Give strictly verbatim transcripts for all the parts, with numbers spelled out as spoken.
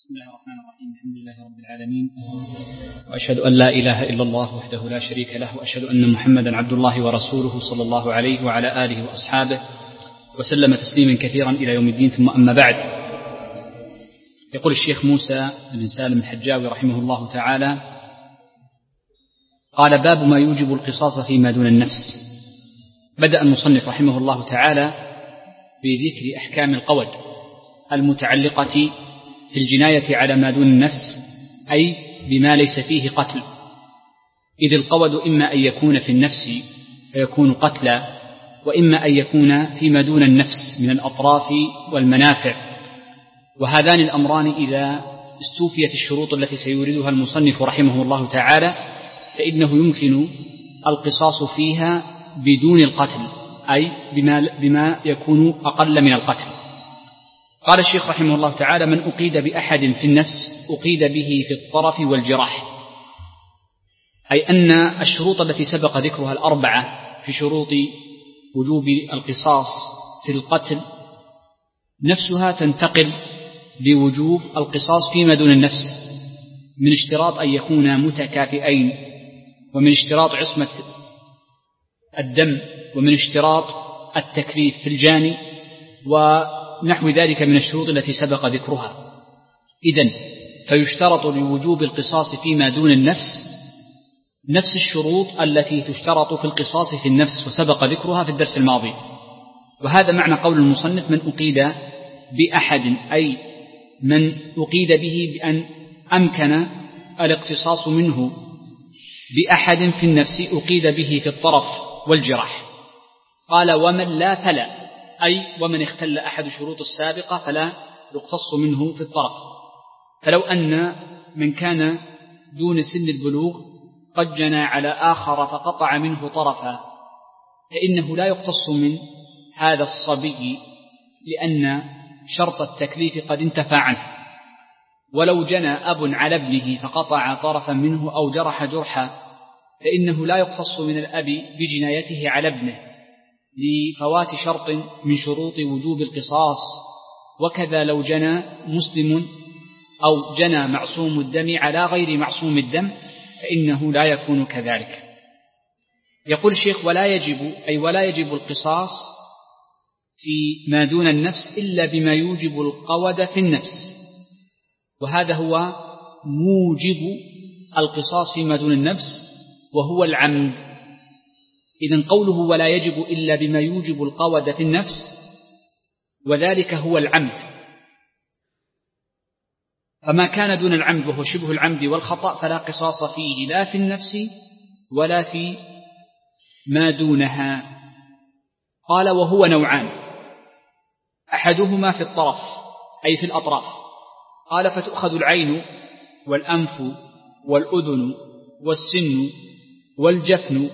بسم الله الرحمن الرحيم. الحمد لله رب العالمين، وأشهد أن لا إله إلا الله وحده لا شريك له، وأشهد أن محمدا عبد الله ورسوله صلى الله عليه وعلى آله وأصحابه وسلم تسليما كثيرا إلى يوم الدين. ثم أما بعد، يقول الشيخ موسى بن سالم الحجاوي رحمه الله تعالى: قال: باب ما يوجب القصاص فيما دون النفس. بدأ المصنف رحمه الله تعالى بذكر أحكام القود المتعلقة في الجناية على ما دون النفس، أي بما ليس فيه قتل، إذ القود إما أن يكون في النفس فيكون قتلا، وإما أن يكون فيما دون النفس من الأطراف والمنافع، وهذان الأمران إذا استوفيت الشروط التي سيوردها المصنف رحمه الله تعالى فإنه يمكن القصاص فيها بدون القتل، أي بما, بما يكون أقل من القتل. قال الشيخ رحمه الله تعالى: من أقيد بأحد في النفس أقيد به في الطرف والجراح، أي أن الشروط التي سبق ذكرها الأربعة في شروط وجوب القصاص في القتل نفسها تنتقل بوجوب القصاص فيما دون النفس، من اشتراط أن يكونا متكافئين، ومن اشتراط عصمة الدم، ومن اشتراط التكليف في الجاني، ونحو ذلك من الشروط التي سبق ذكرها. إذن فيشترط لوجوب القصاص فيما دون النفس نفس الشروط التي تشترط في القصاص في النفس، وسبق ذكرها في الدرس الماضي. وهذا معنى قول المصنف: من أقيد بأحد، أي من أقيد به بأن أمكن الاقتصاص منه بأحد في النفس أقيد به في الطرف والجراح. قال: ومن لا فلا، أي ومن اختل أحد شروط السابقة فلا يقتص منه في الطرف. فلو أن من كان دون سن البلوغ قد جنى على آخر فقطع منه طرفا فإنه لا يقتص من هذا الصبي، لأن شرط التكليف قد انتفى عنه. ولو جنى أب على ابنه فقطع طرفا منه أو جرح جرحا فإنه لا يقتص من الأب بجنايته على ابنه لفوات شرط من شروط وجوب القصاص. وكذا لو جنى مسلم أو جنى معصوم الدم على غير معصوم الدم فإنه لا يكون كذلك. يقول الشيخ: ولا يجب، أي ولا يجب القصاص في ما دون النفس إلا بما يوجب القود في النفس، وهذا هو موجب القصاص فيما دون النفس وهو العمد. إذن قوله ولا يجب إلا بما يوجب القود في النفس، وذلك هو العمد. فما كان دون العمد وهو شبه العمد والخطأ فلا قصاص فيه لا في النفس ولا في ما دونها. قال: وهو نوعان، أحدهما في الطرف أي في الأطراف. قال: فتؤخذ العين والأنف والأذن والسن والجفن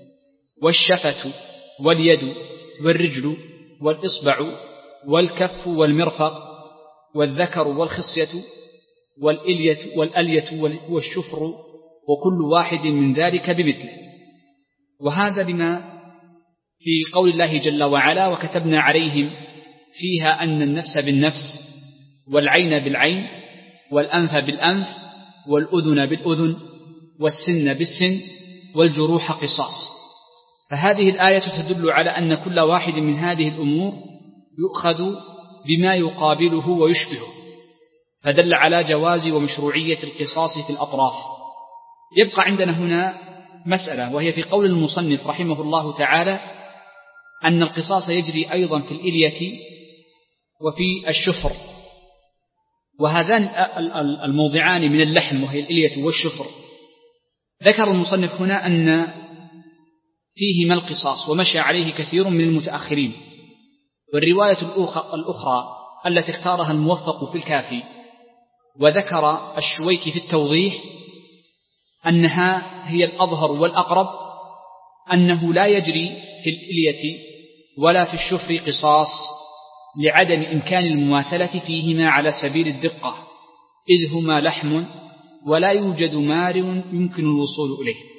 والشفة واليد والرجل والإصبع والكف والمرفق والذكر والخصية والإلية والألية والشفر، وكل واحد من ذلك بمثله. وهذا بما في قول الله جل وعلا: وكتبنا عليهم فيها أن النفس بالنفس والعين بالعين والأنف بالأنف والأذن بالأذن والسن بالسن والجروح قصاص. فهذه الآية تدل على أن كل واحد من هذه الأمور يؤخذ بما يقابله ويشبهه، فدل على جواز ومشروعية القصاص في الأطراف. يبقى عندنا هنا مسألة، وهي في قول المصنف رحمه الله تعالى أن القصاص يجري أيضا في الإلية وفي الشفر، وهذان الموضعان من اللحم وهي الإلية والشفر. ذكر المصنف هنا أن فيهما القصاص، ومشى عليه كثير من المتأخرين. والرواية الأخرى التي اختارها الموفق في الكافي وذكر الشويكي في التوضيح أنها هي الأظهر والأقرب، أنه لا يجري في الإلية ولا في الشفر قصاص لعدم إمكان المماثلة فيهما على سبيل الدقة، إذ هما لحم ولا يوجد مارع يمكن الوصول إليه.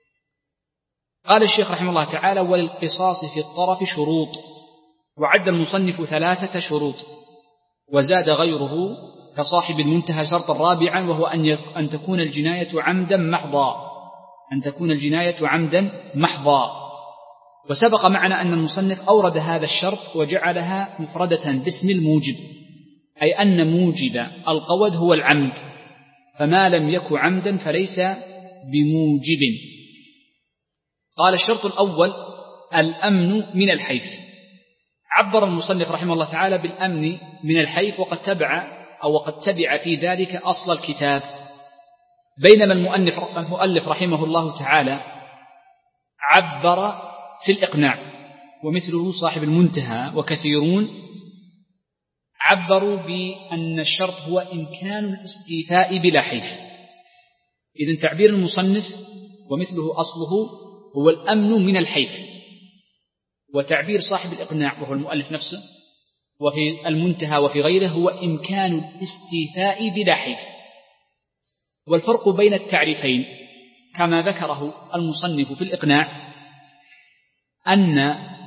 قال الشيخ رحمه الله تعالى: وللقصاص في الطرف شروط، وعد المصنف ثلاثة شروط، وزاد غيره كصاحب المنتهى شرطا رابعا، وهو أن أن تكون الجناية عمدا محضا، أن تكون الجناية عمدا محضا. وسبق معنا أن المصنف أورد هذا الشرط وجعلها مفردة باسم الموجب، أي أن موجب القود هو العمد، فما لم يك عمدا فليس بموجب. قال الشرط الأول الأمن من الحيف. عبر المصنف رحمه الله تعالى بالأمن من الحيف، وقد تبع أو وقد تبع في ذلك أصل الكتاب، بينما المؤلف المؤلف رحمه الله تعالى عبر في الإقناع، ومثله صاحب المنتهى وكثيرون عبروا بأن الشرط هو إمكان الاستيفاء بلا حيف. إذن تعبير المصنف ومثله أصله هو الأمن من الحيف، وتعبير صاحب الإقناع وهو المؤلف نفسه وفي المنتهى وفي غيره هو إمكان الاستيفاء بلا حيف. والفرق بين التعريفين كما ذكره المصنف في الإقناع أن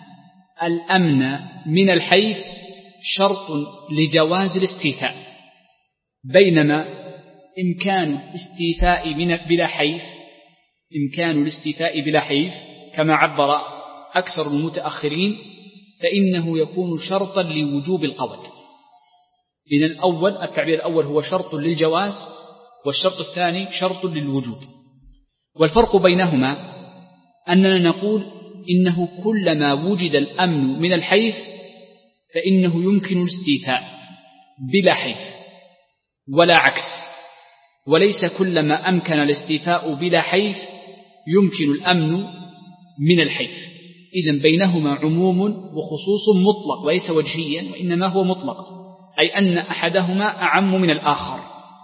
الأمن من الحيف شرط لجواز الاستيفاء، بينما إمكان الاستيفاء من بلا حيف إمكان الاستيفاء بلا حيف كما عبر أكثر المتأخرين فإنه يكون شرطا لوجوب القود. إذن الأول التعبير الأول هو شرط للجواز، والشرط الثاني شرط للوجوب. والفرق بينهما أننا نقول إنه كلما وجد الأمن من الحيف فإنه يمكن الاستيفاء بلا حيف ولا عكس، وليس كلما أمكن الاستيفاء بلا حيف يمكن الأمن من الحيف. إذن بينهما عموم وخصوص مطلق وليس وجهيا، وإنما هو مطلق، أي أن أحدهما أعم من الآخر.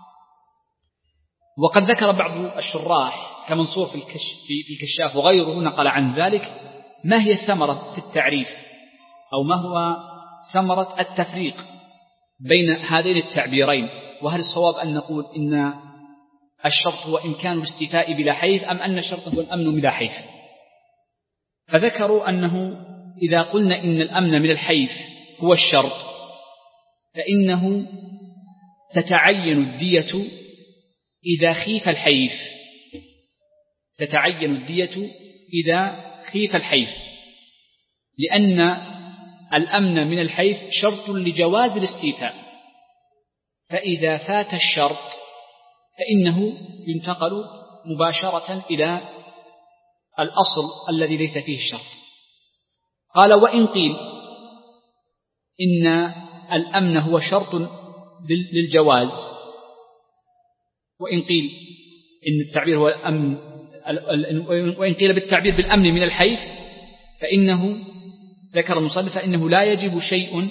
وقد ذكر بعض الشراح كمنصور في الكشاف وغيره نقل عن ذلك ما هي الثمرة في التعريف، أو ما هو ثمرة التفريق بين هذين التعبيرين، وهل الصواب أن نقول إن الشرط هو إمكان الاستيفاء بلا حيف أم أن الشرط هو الأمن بلا حيف. فذكروا أنه إذا قلنا إن الأمن من الحيف هو الشرط فإنه تتعين الدية إذا خيف الحيف تتعين الدية إذا خيف الحيف لأن الأمن من الحيف شرط لجواز الاستيفاء، فإذا فات الشرط فإنه ينتقل مباشرة إلى الأصل الذي ليس فيه الشرط. قال وإن قيل إن الأمن هو شرط للجواز، وإن قيل إن التعبير هو الأمن، وإن قيل بالتعبير بالأمن من الحيف فإنه ذكر المصنف فإنه لا يجب شيء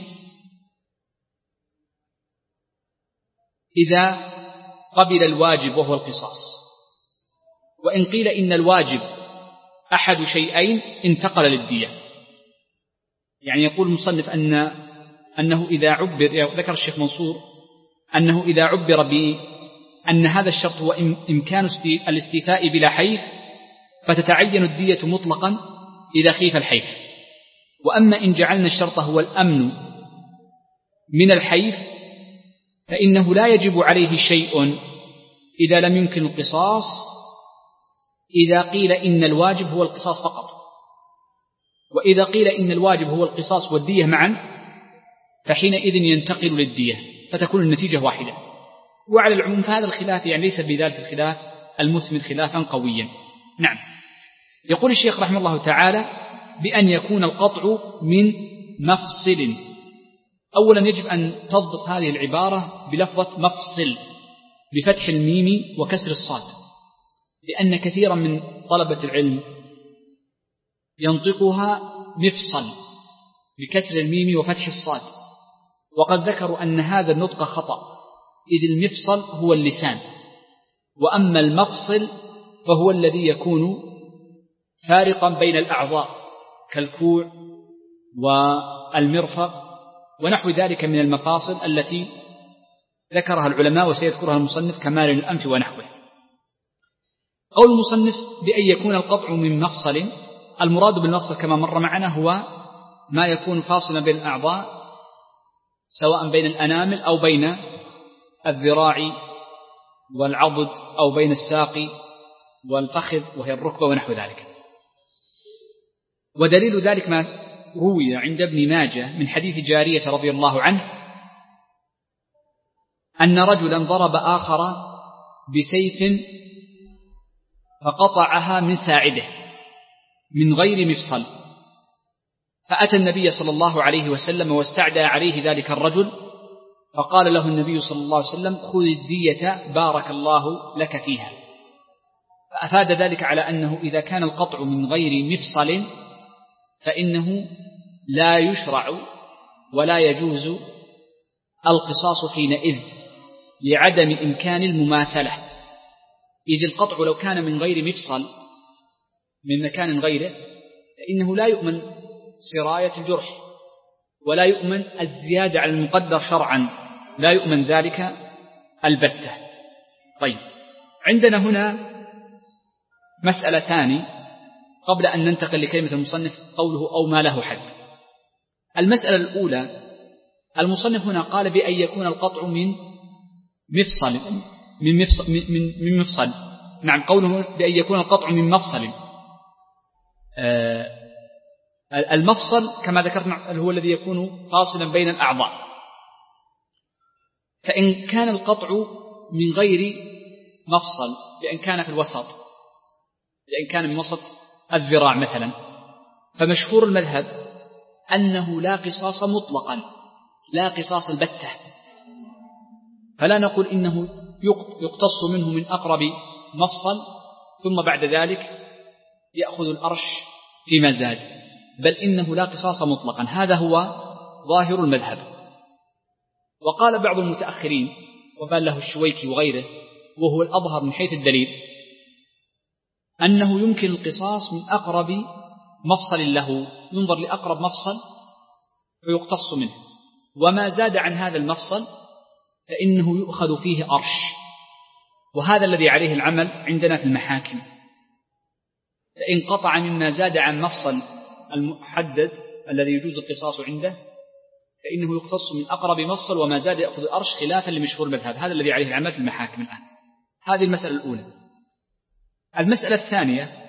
إذا قبل الواجب وهو القصاص. وإن قيل إن الواجب أحد شيئين انتقل للدية، يعني يقول المصنف أن أنه إذا عبر، ذكر الشيخ منصور أنه إذا عبر بأن هذا الشرط هو إمكان الاستيفاء بلا حيف فتتعين الدية مطلقا إذا خيف الحيف. وأما إن جعلنا الشرط هو الأمن من الحيف فإنه لا يجب عليه شيء إذا لم يمكن القصاص، إذا قيل إن الواجب هو القصاص فقط. وإذا قيل إن الواجب هو القصاص والدية معا فحينئذ ينتقل للدية فتكون النتيجة واحدة. وعلى العموم فهذا الخلاف يعني ليس بذلك الخلاف المثمر خلافا قويا. نعم. يقول الشيخ رحمه الله تعالى بأن يكون القطع من مفصل. أولا يجب أن تضبط هذه العبارة بلفظة مفصل بفتح الميم وكسر الصاد، لأن كثيرا من طلبة العلم ينطقها مفصل بكسر الميم وفتح الصاد، وقد ذكروا أن هذا النطق خطأ، إذ المفصل هو اللسان، وأما المفصل فهو الذي يكون فارقا بين الأعضاء كالكوع والمرفق ونحو ذلك من المفاصل التي ذكرها العلماء وسيذكرها المصنف كمال الأنف ونحوه. قول المصنف بأن يكون القطع من مفصل، المراد بالمفصل كما مر معنا هو ما يكون فاصلا بين الأعضاء سواء بين الأنامل أو بين الذراع والعضد أو بين الساق والفخذ وهي الركبة ونحو ذلك. ودليل ذلك ما روي عند ابن ماجه من حديث جارية رضي الله عنه أن رجلا ضرب آخر بسيف فقطعها من ساعده من غير مفصل، فأتى النبي صلى الله عليه وسلم واستعدى عليه ذلك الرجل، فقال له النبي صلى الله عليه وسلم: خذ الدية بارك الله لك فيها. فأفاد ذلك على أنه إذا كان القطع من غير مفصل فإنه لا يشرع ولا يجوز القصاص حينئذ لعدم إمكان المماثلة، إذ القطع لو كان من غير مفصل من مكان غيره فإنه لا يؤمن سراية الجرح ولا يؤمن الزيادة على المقدر شرعا، لا يؤمن ذلك البتة. طيب، عندنا هنا مسألة ثانية قبل أن ننتقل لكلمة المصنف قوله أو ما له حد. المسألة الأولى، المصنف هنا قال بأن يكون القطع من مفصل من مفصل, من من مفصل. نعم، قوله بأن يكون القطع من مفصل. آه المفصل كما ذكرنا هو الذي يكون فاصلا بين الأعضاء، فإن كان القطع من غير مفصل لأن كان في الوسط، لأن كان من وسط الذراع مثلا، فمشهور المذهب أنه لا قصاص مطلقا، لا قصاص البتة، فلا نقول إنه يقتص منه من أقرب مفصل ثم بعد ذلك يأخذ الأرش فيما زاد، بل إنه لا قصاص مطلقا. هذا هو ظاهر المذهب. وقال بعض المتأخرين وقال له الشويكي وغيره وهو الأظهر من حيث الدليل أنه يمكن القصاص من أقرب مفصل له، ينظر لأقرب مفصل فيقتص منه، وما زاد عن هذا المفصل فإنه يؤخذ فيه أرش، وهذا الذي عليه العمل عندنا في المحاكم. فإن قطع مما زاد عن مفصل المحدد الذي يجوز القصاص عنده فإنه يقتص من أقرب مفصل، وما زاد يأخذ الأرش خلافا لمشهور المذهب. هذا الذي عليه العمل في المحاكم الآن. هذه المسألة الأولى. المسألة الثانية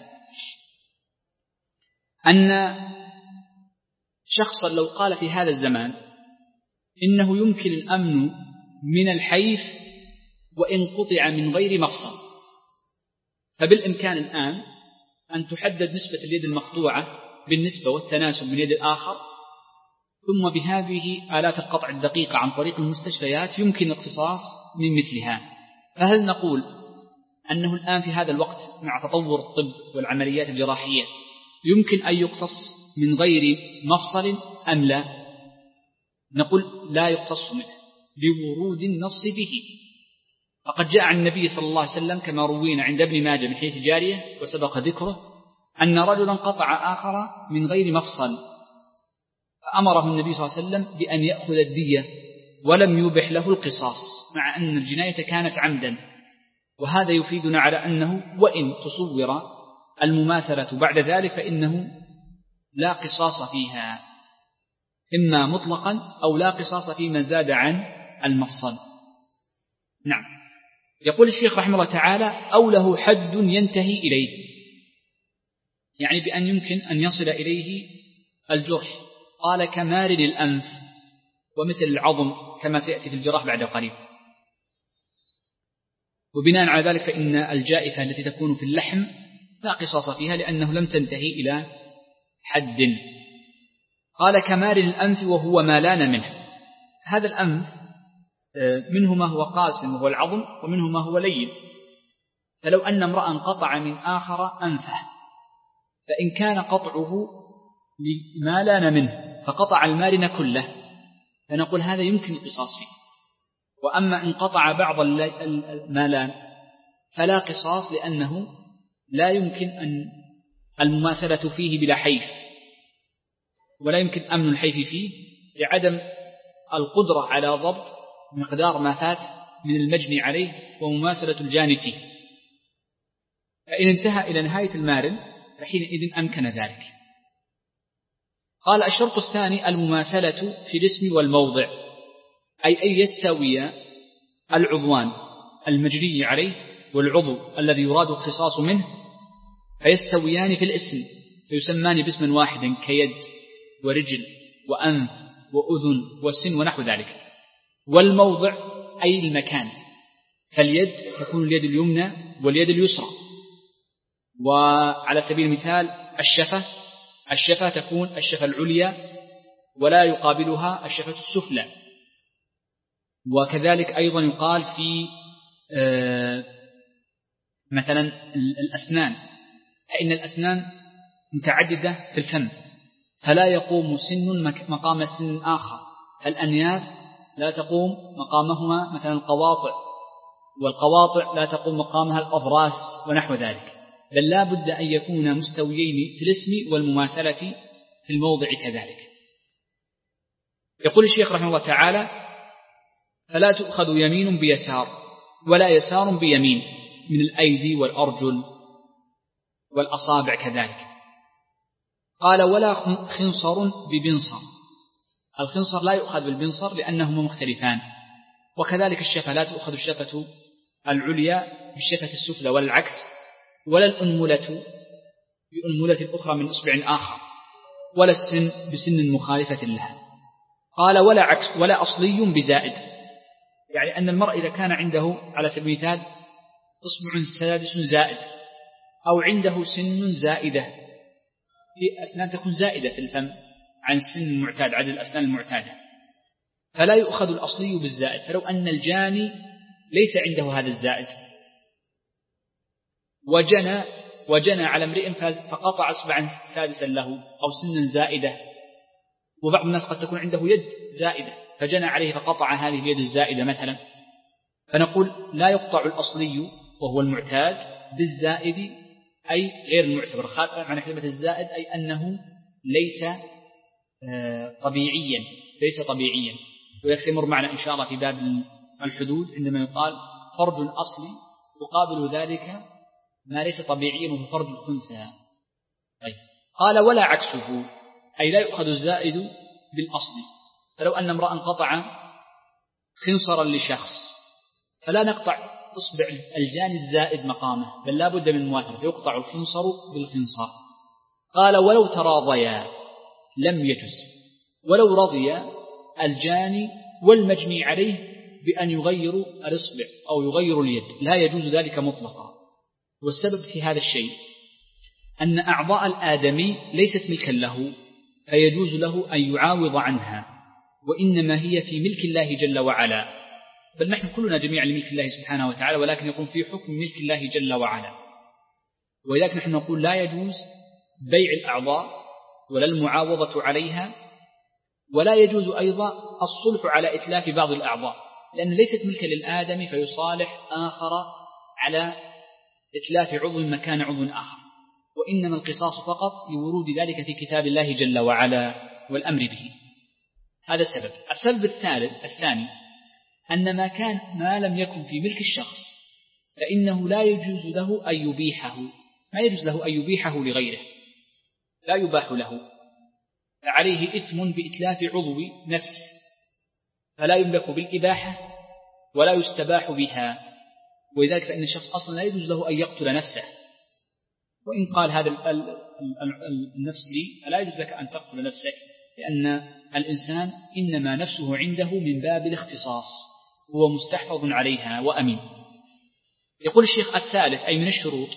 أن شخصا لو قال في هذا الزمان إنه يمكن الأمن من الحيف وإن قطع من غير مفصل، فبالإمكان الآن أن تحدد نسبة اليد المقطوعة بالنسبة والتناسب من يد الآخر، ثم بهذه آلات القطع الدقيقة عن طريق المستشفيات يمكن الاقتصاص من مثلها. فهل نقول أنه الآن في هذا الوقت مع تطور الطب والعمليات الجراحية يمكن أن يقتص من غير مفصل أم لا؟ نقول لا يقتص منه لورود النص به، فقد جاء عن النبي صلى الله عليه وسلم كما روينا عند ابن ماجه من حديث جارية وسبق ذكره أن رجلا قطع آخر من غير مفصل، فأمره النبي صلى الله عليه وسلم بأن يأخذ الدية ولم يبح له القصاص، مع أن الجناية كانت عمدا. وهذا يفيدنا على أنه وإن تصور المماثلة بعد ذلك فإنه لا قصاص فيها، إما مطلقا أو لا قصاص فيما زاد عن المفصل. نعم. يقول الشيخ رحمه الله تعالى: أو له حد ينتهي إليه، يعني بأن يمكن أن يصل إليه الجرح. قال كمارن الأنف ومثل العظم كما سيأتي في الجراح بعد قليل. وبناء على ذلك فإن الجائفة التي تكون في اللحم لا قصاص فيها لأنه لم تنتهي إلى حد. قال كمارن الأنف وهو ما لان منه. هذا الأنف منه ما هو قاسم وهو العظم، ومنه ما هو لين. فلو أن امرأ قطع من آخر أنفه، فإن كان قطعه لما لان منه فقطع المارن كله فنقول هذا يمكن القصاص فيه. وأما إن قطع بعض المالان فلا قصاص، لأنه لا يمكن أن المماثلة فيه بلا حيف، ولا يمكن أمن الحيف فيه لعدم القدرة على ضبط مقدار ما فات من المجني عليه ومماثلة الجاني فيه. فإن انتهى إلى نهاية المارن فحينئذ أمكن ذلك. قال الشرط الثاني المماثلة في الاسم والموضع، أي أن يستوي العضوان المجري عليه والعضو الذي يراد اختصاص منه فيستويان في الاسم فيسمان باسم واحد كيد ورجل وأنف وأذن وسن ونحو ذلك. والموضع أي المكان، فاليد تكون اليد اليمنى واليد اليسرى. وعلى سبيل المثال الشفة الشفة تكون الشفة العليا ولا يقابلها الشفة السفلى. وكذلك أيضا يقال في مثلا الأسنان، فإن الأسنان متعددة في الفم فلا يقوم سن مقام سن آخر، فالأنياب لا تقوم مقامهما مثلا القواطع، والقواطع لا تقوم مقامها الأضراس ونحو ذلك، بل لا بد أن يكون مستويين في الاسم والمماثلة في الموضع كذلك. يقول الشيخ رحمه الله تعالى: فلا تؤخذ يمين بيسار ولا يسار بيمين من الأيدي والأرجل والأصابع كذلك. قال: ولا خنصر ببنصر. الخنصر لا يؤخذ بالبنصر لأنهما مختلفان. وكذلك الشفة لا تؤخذ الشفة العليا بالشفة السفلى ولا العكس، ولا الأنملة بأنملة أخرى من أصبع آخر، ولا السن بسن مخالفة لها. قال: ولا عكس ولا أصلي بزائد، يعني أن المرء إذا كان عنده على سبيل المثال أصبع سادس زائد أو عنده سن زائدة، في أسنان تكون زائدة في الفم عن السن المعتاد عدد الأسنان المعتادة، فلا يؤخذ الأصلي بالزائد. فلو أن الجاني ليس عنده هذا الزائد وجنى وجنى على امرئ فقطع أصبعا سادسا له أو سنا زائدة، وبعض الناس قد تكون عنده يد زائدة فجنى عليه فقطع هذه اليد الزائدة مثلا، فنقول لا يقطع الأصلي وهو المعتاد بالزائد أي غير المعتبر. معنى كلمة الزائد أي أنه ليس طبيعيا ليس طبيعيا وذلك سيمر معنا إن شاء الله في باب الحدود عندما يقال فرج أصلي يقابل ذلك ما ليس طبيعيا وهو فرج الخنثى. طيب. قال: ولا عكسه، أي لا يؤخذ الزائد بالأصل. فلو أن امرأ قطع خنصرا لشخص فلا نقطع إصبع الجاني الزائد مقامه، بل لا بد من مواثرة فيقطع الخنصر بالخنصر. قال: ولو تراضيا لم يجز، ولو رضي الجاني والمجني عليه بأن يغيروا الإصبع أو يغيروا اليد لا يجوز ذلك مطلقا. والسبب في هذا الشيء أن أعضاء الآدمي ليست ملكا له فيجوز له أن يعاوض عنها، وإنما هي في ملك الله جل وعلا، بل نحن كلنا جميعا لملك الله سبحانه وتعالى، ولكن يكون في حكم ملك الله جل وعلا. ولذلك نحن نقول لا يجوز بيع الأعضاء ولا المعاوضة عليها، ولا يجوز أيضا الصلح على إتلاف بعض الأعضاء، لأن ليست ملكا للآدم فيصالح آخر على إتلاف عضو مكان عضو آخر، وإنما القصاص فقط لورود ذلك في كتاب الله جل وعلا والأمر به. هذا السبب. السبب الثالث الثاني أن ما كان ما لم يكن في ملك الشخص فإنه لا يجوز له أن يبيحه، ما يجوز له أن يبيحه لغيره، لا يباح له، فعليه إثم بإتلاف عضو نفسه، فلا يملك بالإباحة ولا يستباح بها. ولذلك فإن الشخص أصلا لا يجوز له أن يقتل نفسه، وإن قال هذا النفس لي فلا يجوز لك أن تقتل نفسك، لأن الإنسان إنما نفسه عنده من باب الاختصاص، هو مستحفظ عليها وأمين. يقول الشيخ: الثالث أي من الشروط.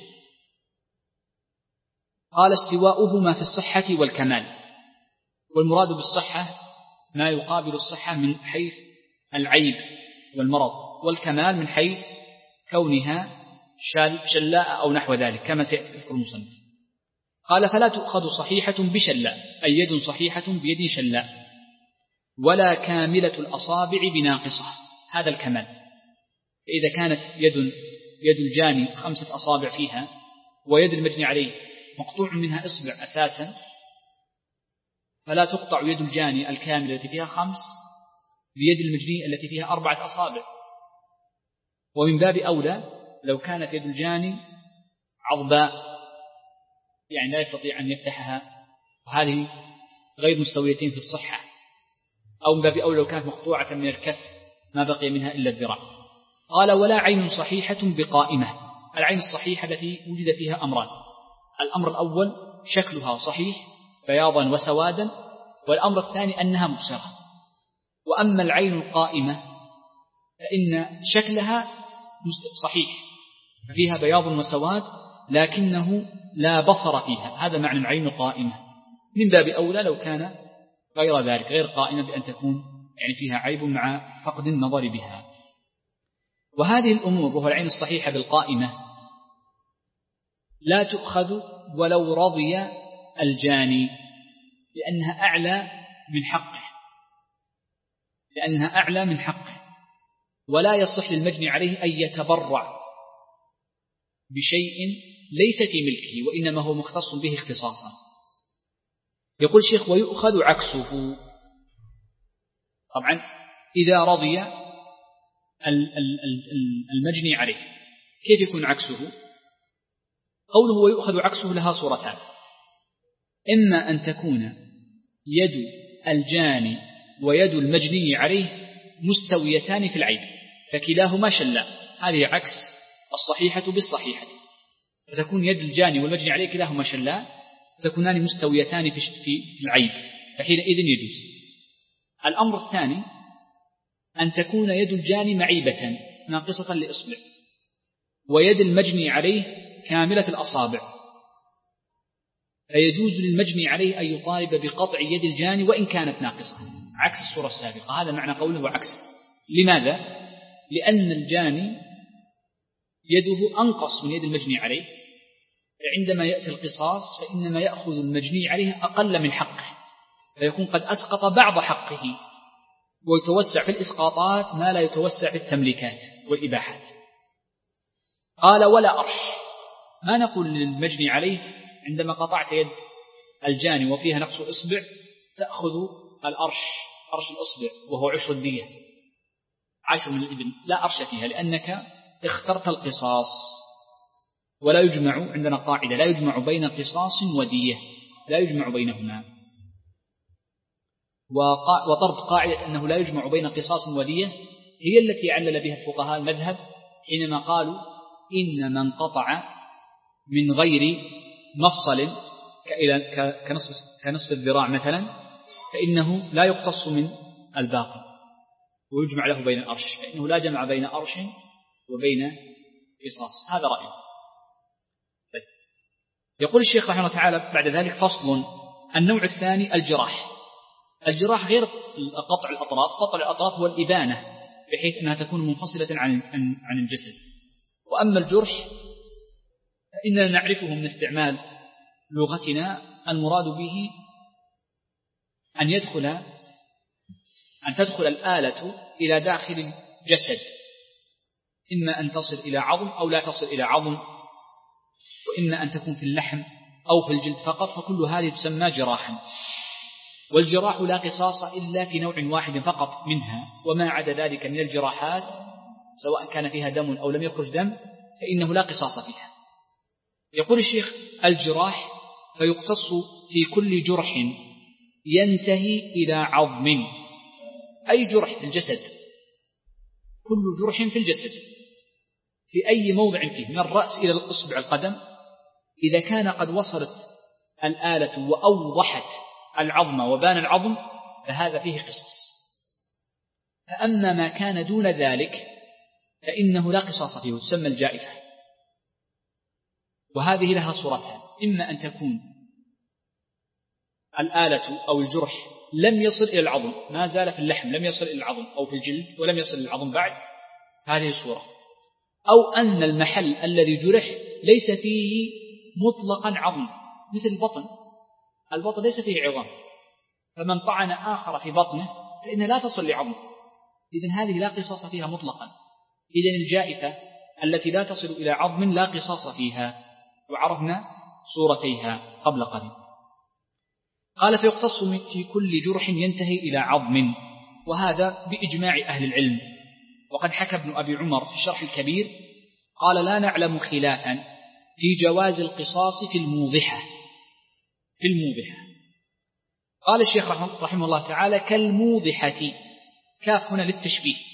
قال: استواؤهما في الصحة والكمال. والمراد بالصحة ما يقابل الصحة من حيث العيب والمرض، والكمال من حيث كونها شلاء أو نحو ذلك كما سيذكر المصنف. قال: فلا تؤخذ صحيحة بشلاء أي يد صحيحة بيد شلاء، ولا كاملة الأصابع بناقصة، هذا الكمال. إذا كانت يد يد الجاني خمسة أصابع فيها ويد المجني عليه مقطوع منها إصبع أساسا، فلا تقطع يد الجاني الكاملة التي فيها خمس بيد المجني التي فيها أربعة أصابع. ومن باب أولى لو كانت يد الجاني عضباء يعني لا يستطيع أن يفتحها، وهذه غير مستويتين في الصحة، أو من باب أولى لو كانت مقطوعة من الكف ما بقي منها إلا الذراع. قال ولا عين صحيحة بقائمة. العين الصحيحة التي وجد فيها أمران: الأمر الأول شكلها صحيح بياضا وسوادا، والأمر الثاني أنها مبصرة. وأما العين القائمة فإن شكلها صحيح فيها بياض وسواد لكنه لا بصر فيها، هذا معنى العين القائمة. من باب أولى لو كان غير ذلك، غير قائمة، بأن تكون يعني فيها عيب مع فقد النظر بها. وهذه الأمور وهو العين الصحيحة بالقائمة لا تؤخذ ولو رضي الجاني، لأنها أعلى من حقه لأنها أعلى من حقه ولا يصح للمجني عليه أن يتبرع بشيء ليس في ملكه وإنما هو مختص به اختصاصا. يقول الشيخ ويؤخذ عكسه. طبعا إذا رضي المجني عليه كيف يكون عكسه؟ قوله ويؤخذ عكسه لها صورتان: إما أن تكون يد الجاني ويد المجني عليه مستويتان في العيب فكلاهما شلا، هذه عكس الصحيحة بالصحيحة، فتكون يد الجاني والمجني عليه كلاهما شلا فتكونان مستويتان في العيب فحينئذ يجوز. الأمر الثاني أن تكون يد الجاني معيبة ناقصة لإصبع ويد المجني عليه كاملة الأصابع، فيجوز للمجني عليه أن يطالب بقطع يد الجاني وإن كانت ناقصة، عكس الصورة السابقة. هذا معنى قوله وعكس. لماذا؟ لأن الجاني يده أنقص من يد المجني عليه، فعندما يأتي القصاص فإنما يأخذ المجني عليه أقل من حقه، فيكون قد أسقط بعض حقه، ويتوسع في الإسقاطات ما لا يتوسع في التمليكات والإباحات. قال ولا أرش، ما نقول للمجني عليه عندما قطعت يد الجاني وفيها نقص إصبع تأخذ الأرش، أرش الإصبع وهو عشر الدية، عشر من الإبن، لا أرش فيها لأنك اخترت القصاص. ولا يجمع، عندنا قاعدة لا يجمع بين قصاص ودية، لا يجمع بينهما. وطرد قاعدة أنه لا يجمع بين قصاص ودية هي التي علل بها الفقهاء المذهب حينما قالوا إن من قطع من غير مفصل كنصف, كنصف الذراع مثلا فإنه لا يقتص من الباقي ويجمع له بين الأرش، فإنه لا جمع بين أرش وبين قصاص. هذا رأيه. طيب. يقول الشيخ رحمه الله تعالى بعد ذلك فصل: النوع الثاني الجراح. الجراح غير قطع الأطراف، قطع الأطراف هو الإبانة بحيث أنها تكون منفصلة عن عن الجسد. وأما الجرح فإننا نعرفه من استعمال لغتنا المراد به أن يدخل أن تدخل الآلة إلى داخل الجسد، إما أن تصل إلى عظم أو لا تصل إلى عظم، وإما أن تكون في اللحم أو في الجلد فقط، فكل هذه تسمى جراحا. والجراح لا قصاص إلا في نوع واحد فقط منها، وما عدا ذلك من الجراحات سواء كان فيها دم أو لم يخرج دم فإنه لا قصاص فيها. يقول الشيخ الجراح فيقتص في كل جرح ينتهي إلى عظم، أي جرح في الجسد، كل جرح في الجسد في أي موضع فيه من الرأس إلى الأصبع القدم، إذا كان قد وصلت الآلة وأوضحت العظم وبان العظم فهذا فيه قصاص. فأما ما كان دون ذلك فإنه لا قصاص فيه، تسمى الجائفة. وهذه لها صورتان: إما أن تكون الآلة أو الجرح لم يصل إلى العظم، ما زال في اللحم لم يصل إلى العظم، أو في الجلد ولم يصل إلى العظم بعد، هذه صورة. أو أن المحل الذي جرح ليس فيه مطلقا عظم، مثل البطن، البطن ليس فيه عظام، فمن طعن آخر في بطنه فإنها لا تصل لعظم، إذن هذه لا قصاص فيها مطلقا. إذن الجائفة التي لا تصل إلى عظم لا قصاص فيها، وعرفنا صورتيها قبل قليل. قال فيقتص في كل جرح ينتهي إلى عظم، وهذا بإجماع أهل العلم. وقد حكى ابن أبي عمر في الشرح الكبير قال لا نعلم خلافا في جواز القصاص في الموضحة في الموضحة قال الشيخ رحمه الله تعالى كالموضحة، كاف هنا للتشبيه،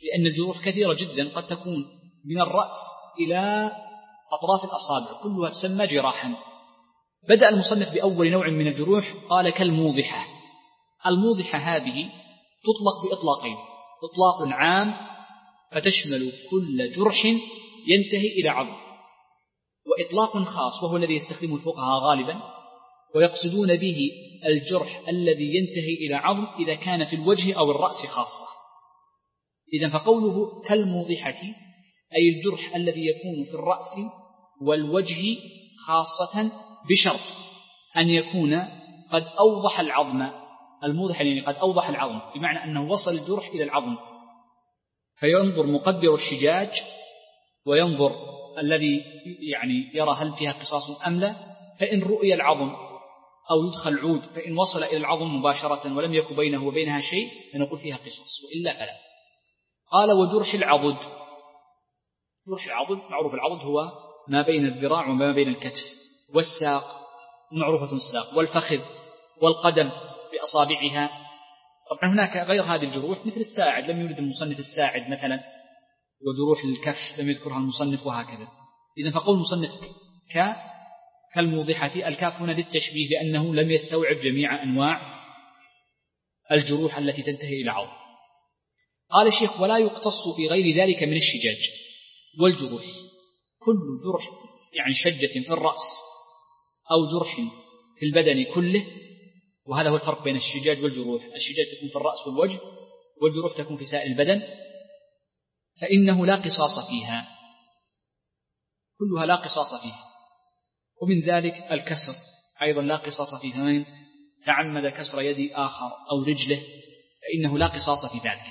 لأن الجروح كثيرة جدا، قد تكون من الرأس إلى أطراف الأصابع كلها تسمى جراحا. بدأ المصنف بأول نوع من الجروح، قال كالموضحة. الموضحة هذه تطلق بإطلاقين: إطلاق عام فتشمل كل جرح ينتهي إلى عظم، وإطلاق خاص وهو الذي يستخدمه الفقهاء غالبا، ويقصدون به الجرح الذي ينتهي إلى عظم إذا كان في الوجه أو الرأس خاصة. إذن فقوله كالموضحة أي الجرح الذي يكون في الرأس والوجه خاصة، بشرط أن يكون قد أوضح العظم. الموضح يعني قد أوضح العظم، بمعنى أنه وصل الجرح إلى العظم، فينظر مقدر الشجاج وينظر الذي يعني يرى هل فيها قصاص أم لا، فإن رؤي العظم أو يدخل عود، فإن وصل إلى العظم مباشرة ولم يكن بينه وبينها شيء فنقول فيها قصاص، وإلا فلا. قال وجرح العضد. جرح العضد معروف، العضد هو ما بين الذراع وما بين الكتف، والساق معروفة الساق، والفخذ والقدم بأصابعها. طبعا هناك غير هذه الجروح مثل الساعد، لم يرد المصنف الساعد مثلا، وجروح الكف لم يذكرها المصنف، وهكذا. إذن فقول المصنف ك كالموضحة، الكاف هنا للتشبيه لأنه لم يستوعب جميع أنواع الجروح التي تنتهي إلى عظم. قال الشيخ ولا يقتص في غير ذلك من الشجاج والجروح. كل جرح يعني شجة في الرأس أو جرح في البدن كله، وهذا هو الفرق بين الشجاج والجروح. الشجاج تكون في الرأس والوجه، والجروح تكون في سائر البدن، فإنه لا قصاص فيها، كلها لا قصاص فيها. ومن ذلك الكسر أيضا لا قصاص فيه، فمن تعمد كسر يد آخر أو رجله فإنه لا قصاص في ذلك.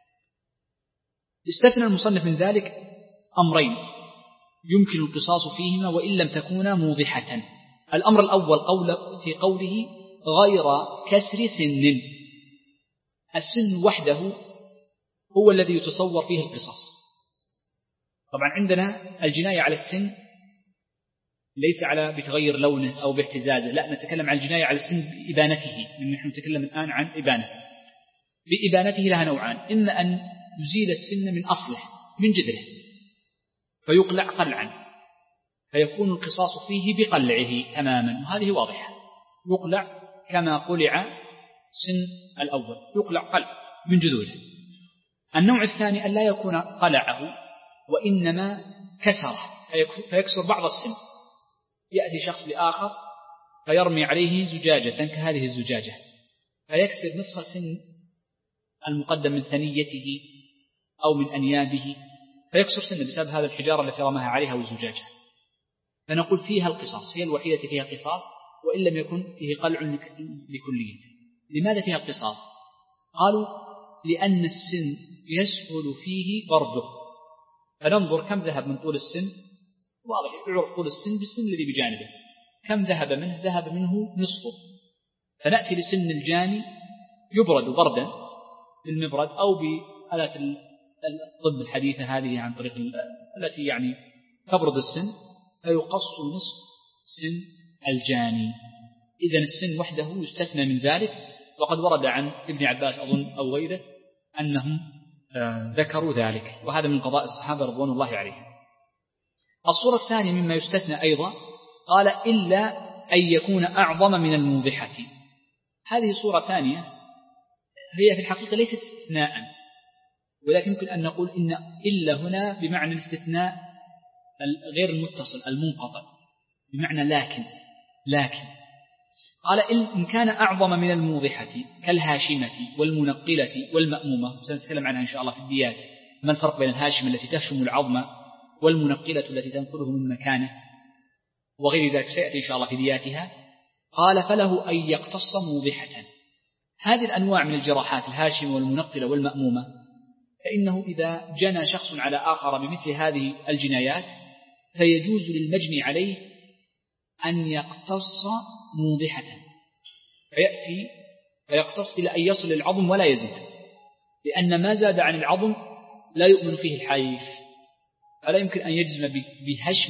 استثنى المصنف من ذلك أمرين يمكن القصاص فيهما وإن لم تكونا موضحة. الأمر الأول قول في قوله غير كسر سن. السن وحده هو الذي يتصور فيه القصاص. طبعا عندنا الجناية على السن ليس على بتغير لونه أو باهتزازه، لا، نتكلم عن الجناية على السن بإبانته. نحن نتكلم الآن عن إبانة. بإبانته لها نوعان: إما أن يزيل السن من أصله من جذره فيقلع قلعا، فيكون القصاص فيه بقلعه تماما، وهذه واضحة، يقلع كما قلع سن الأول، يقلع قلع من جذوره. النوع الثاني أن لا يكون قلعه وإنما كسره فيكسر بعض السن. يأتي شخص لآخر فيرمي عليه زجاجة كهذه الزجاجة فيكسر نصف سن المقدم من ثنيته أو من أنيابه، فيكسر سن بسبب هذا الحجارة التي رماها عليها والزجاجة، فنقول فيها القصاص، هي الوحيدة فيها قصاص وإن لم يكن فيه قلع لكلية. لماذا فيها القصاص؟ قالوا لأن السن يسهل فيه ضربه، فننظر كم ذهب من طول السن، واضح يعرف طول السن بالسن الذي بجانبه، كم ذهب منه، ذهب منه نصفه، فنأتي لسن الجاني يبرد بردا بالمبرد أو بآلات الطب الحديثة هذه عن طريق التي يعني تبرد السن، فيقص نصف سن الجاني. إذن السن وحده يستثنى من ذلك، وقد ورد عن ابن عباس أظن أو غيره أنهم ذكروا ذلك، وهذا من قضاء الصحابة رضوان الله عليهم. الصورة الثانية مما يستثنى أيضا قال إلا أن يكون أعظم من الموضحة. هذه صورة ثانية هي في الحقيقة ليست استثناء، ولكن يمكن أن نقول إن إلا هنا بمعنى الاستثناء غير المتصل المنقطع، بمعنى لكن لكن قال إن كان أعظم من الموضحة كالهاشمة والمنقلة والمأمومة، سنتكلم عنها إن شاء الله في الديات، ما الفرق بين الهاشمة التي تهشم العظم والمنقلة التي تنقله من مكانه وغير ذلك، سيأتي إن شاء الله في دياتها. قال فله أن يقتص موضحة. هذه الأنواع من الجراحات الهاشمة والمنقلة والمأمومة، فإنه إذا جنى شخص على آخر بمثل هذه الجنايات فيجوز للمجني عليه أن يقتص موضحة، فيأتي فيقتص إلى أن يصل العظم ولا يزيد، لأن ما زاد عن العظم لا يؤمن فيه الحيف، فلا يمكن أن يجزم بهشم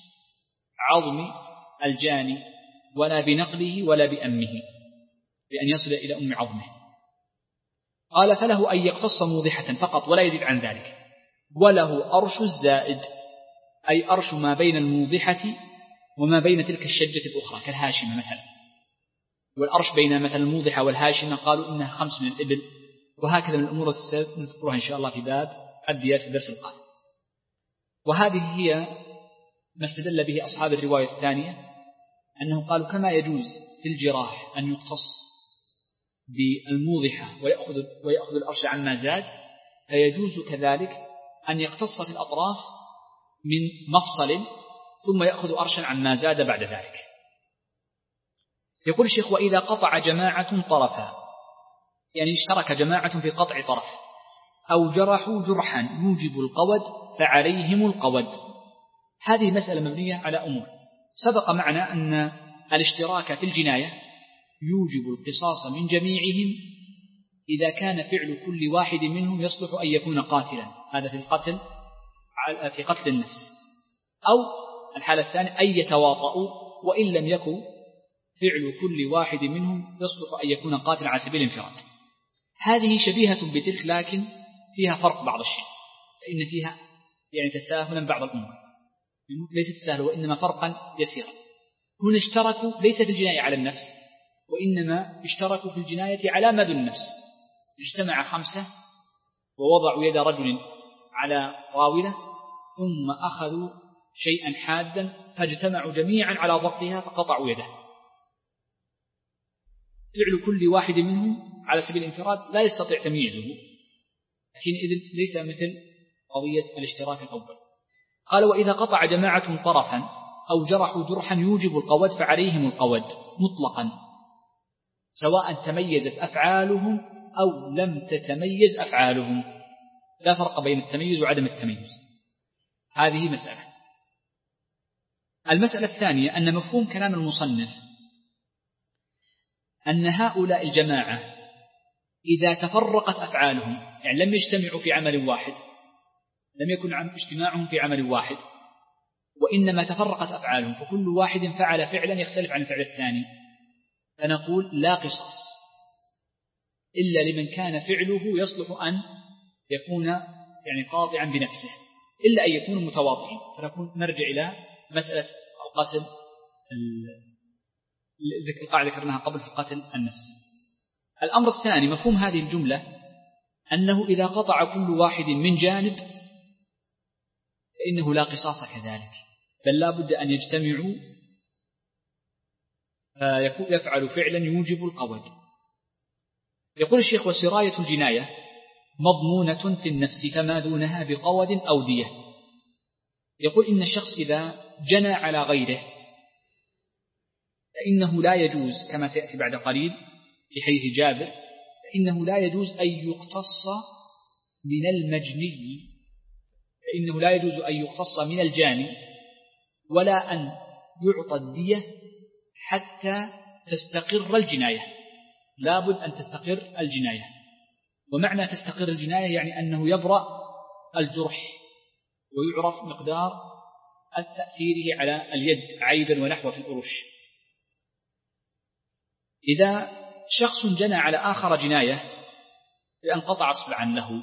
عظم الجاني ولا بنقله ولا بأمه، بأن يصل إلى أم عظمه. قال فله أن يقتص موضحة فقط ولا يزيد عن ذلك، وله أرش الزائد، أي أرش ما بين الموضحة وما بين تلك الشجة الأخرى كالهاشمة مثلا، والأرش بين مثلا الموضحة والهاشمة قالوا إنها خمس من الإبل، وهكذا من الأمور التي نذكرها إن شاء الله في باب الديات في الدرس القادم. وهذه هي ما استدل به أصحاب الرواية الثانية، أنهم قالوا كما يجوز في الجراح أن يقتص بالموضحة ويأخذ, ويأخذ الأرش عما زاد، فيجوز كذلك أن يقتص في الأطراف من مفصل ثم يأخذ أرشا عما زاد بعد ذلك. يقول الشيخ وإذا قطع جماعة طرفا، يعني اشترك جماعة في قطع طرف، أو جرحوا جرحا يوجب القود فعليهم القود. هذه مسألة مبنية على أمور. سبق معنا أن الاشتراك في الجناية يوجب القصاص من جميعهم إذا كان فعل كل واحد منهم يصلح أن يكون قاتلا، هذا في القتل في قتل النفس، أو الحالة الثانية أن يتواطؤوا وإن لم يكن فعل كل واحد منهم يصلح أن يكون قاتلا على سبيل الانفراد. هذه شبيهة بتلك لكن فيها فرق بعض الشيء، فإن فيها يعني تساهلا بعض الأمور، ليست تساهل وإنما فرقا يسيرا. هنا اشتركوا ليس في الجناية على النفس، وإنما اشتركوا في الجناية على ما دون النفس. اجتمع خمسة ووضعوا يد رجل على طاولة ثم أخذوا شيئا حادا فاجتمعوا جميعا على ضبطها فقطعوا يده. فعل كل واحد منهم على سبيل الانفراد لا يستطيع تمييزه، حينئذ ليس مثل قضية الاشتراك الأول. قال وإذا قطع جماعة طرفا أو جرحوا جرحا يوجب القود فعليهم القود مطلقا، سواء تميزت أفعالهم أو لم تتميز أفعالهم، لا فرق بين التميز وعدم التميز. هذه مسألة. المسألة الثانية أن مفهوم كلام المصنف أن هؤلاء الجماعة إذا تفرقت أفعالهم، يعني لم يجتمعوا في عمل واحد، لم يكن اجتماعهم في عمل واحد، وإنما تفرقت أفعالهم، فكل واحد فعل فعلا يختلف عن الفعل الثاني، فنقول لا قصاص إلا لمن كان فعله يصلح أن يكون يعني قاطعا بنفسه، إلا أن يكونوا متواطئين، فنكون نرجع إلى مسألة القتل القاعدة ذكرناها قبل في قتل النفس. الأمر الثاني مفهوم هذه الجملة أنه إذا قطع كل واحد من جانب فإنه لا قصاص كذلك، بل لا بد أن يجتمعوا فيفعل فعلا يوجب القود. يقول الشيخ وسراية الجناية مضمونة في النفس فما دونها بقود أو دية. يقول إن الشخص إذا جنى على غيره فإنه لا يجوز كما سيأتي بعد قليل في حديث جابر، فإنه لا يجوز أن يقتص من المجني، فإنه لا يجوز أن يقتص من الجاني ولا أن يعطى الدية حتى تستقر الجناية. لا بد أن تستقر الجناية، ومعنى تستقر الجناية يعني أنه يبرأ الجرح ويعرف مقدار التأثيره على اليد عيبا ونحو في الأرش. إذا شخص جنى على آخر جناية بأن قطع أصبعا له،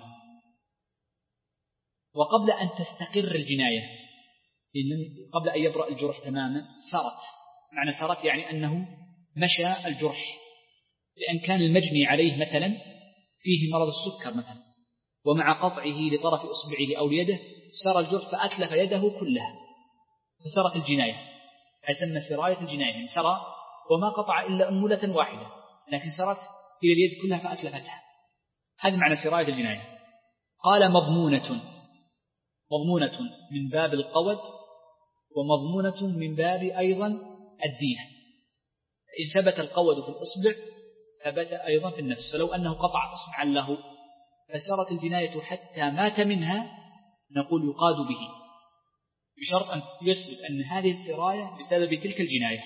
وقبل أن تستقر الجناية قبل أن يبرأ الجرح تماما سرت، معنى سرت يعني أنه مشى الجرح، لأن كان المجني عليه مثلا فيه مرض السكر مثلا، ومع قطعه لطرف إصبعه أو ليده سر الجرح فأتلف يده كلها فسرت الجناية، يسمى سراية الجناية، يعني سرى وما قطع إلا أنملة واحدة لكن سرت إلى اليد كلها فأتلفتها. هذا معنى سراية الجناية. قال مضمونة، مضمونة من باب القود ومضمونة من باب أيضا الدية. إن ثبت القود في الإصبع ثبت أيضا في النفس، فلو أنه قطع إصبعا له فسرت الجناية حتى مات منها نقول يقاد به، بشرط أن يثبت أن هذه السراية بسبب تلك الجناية.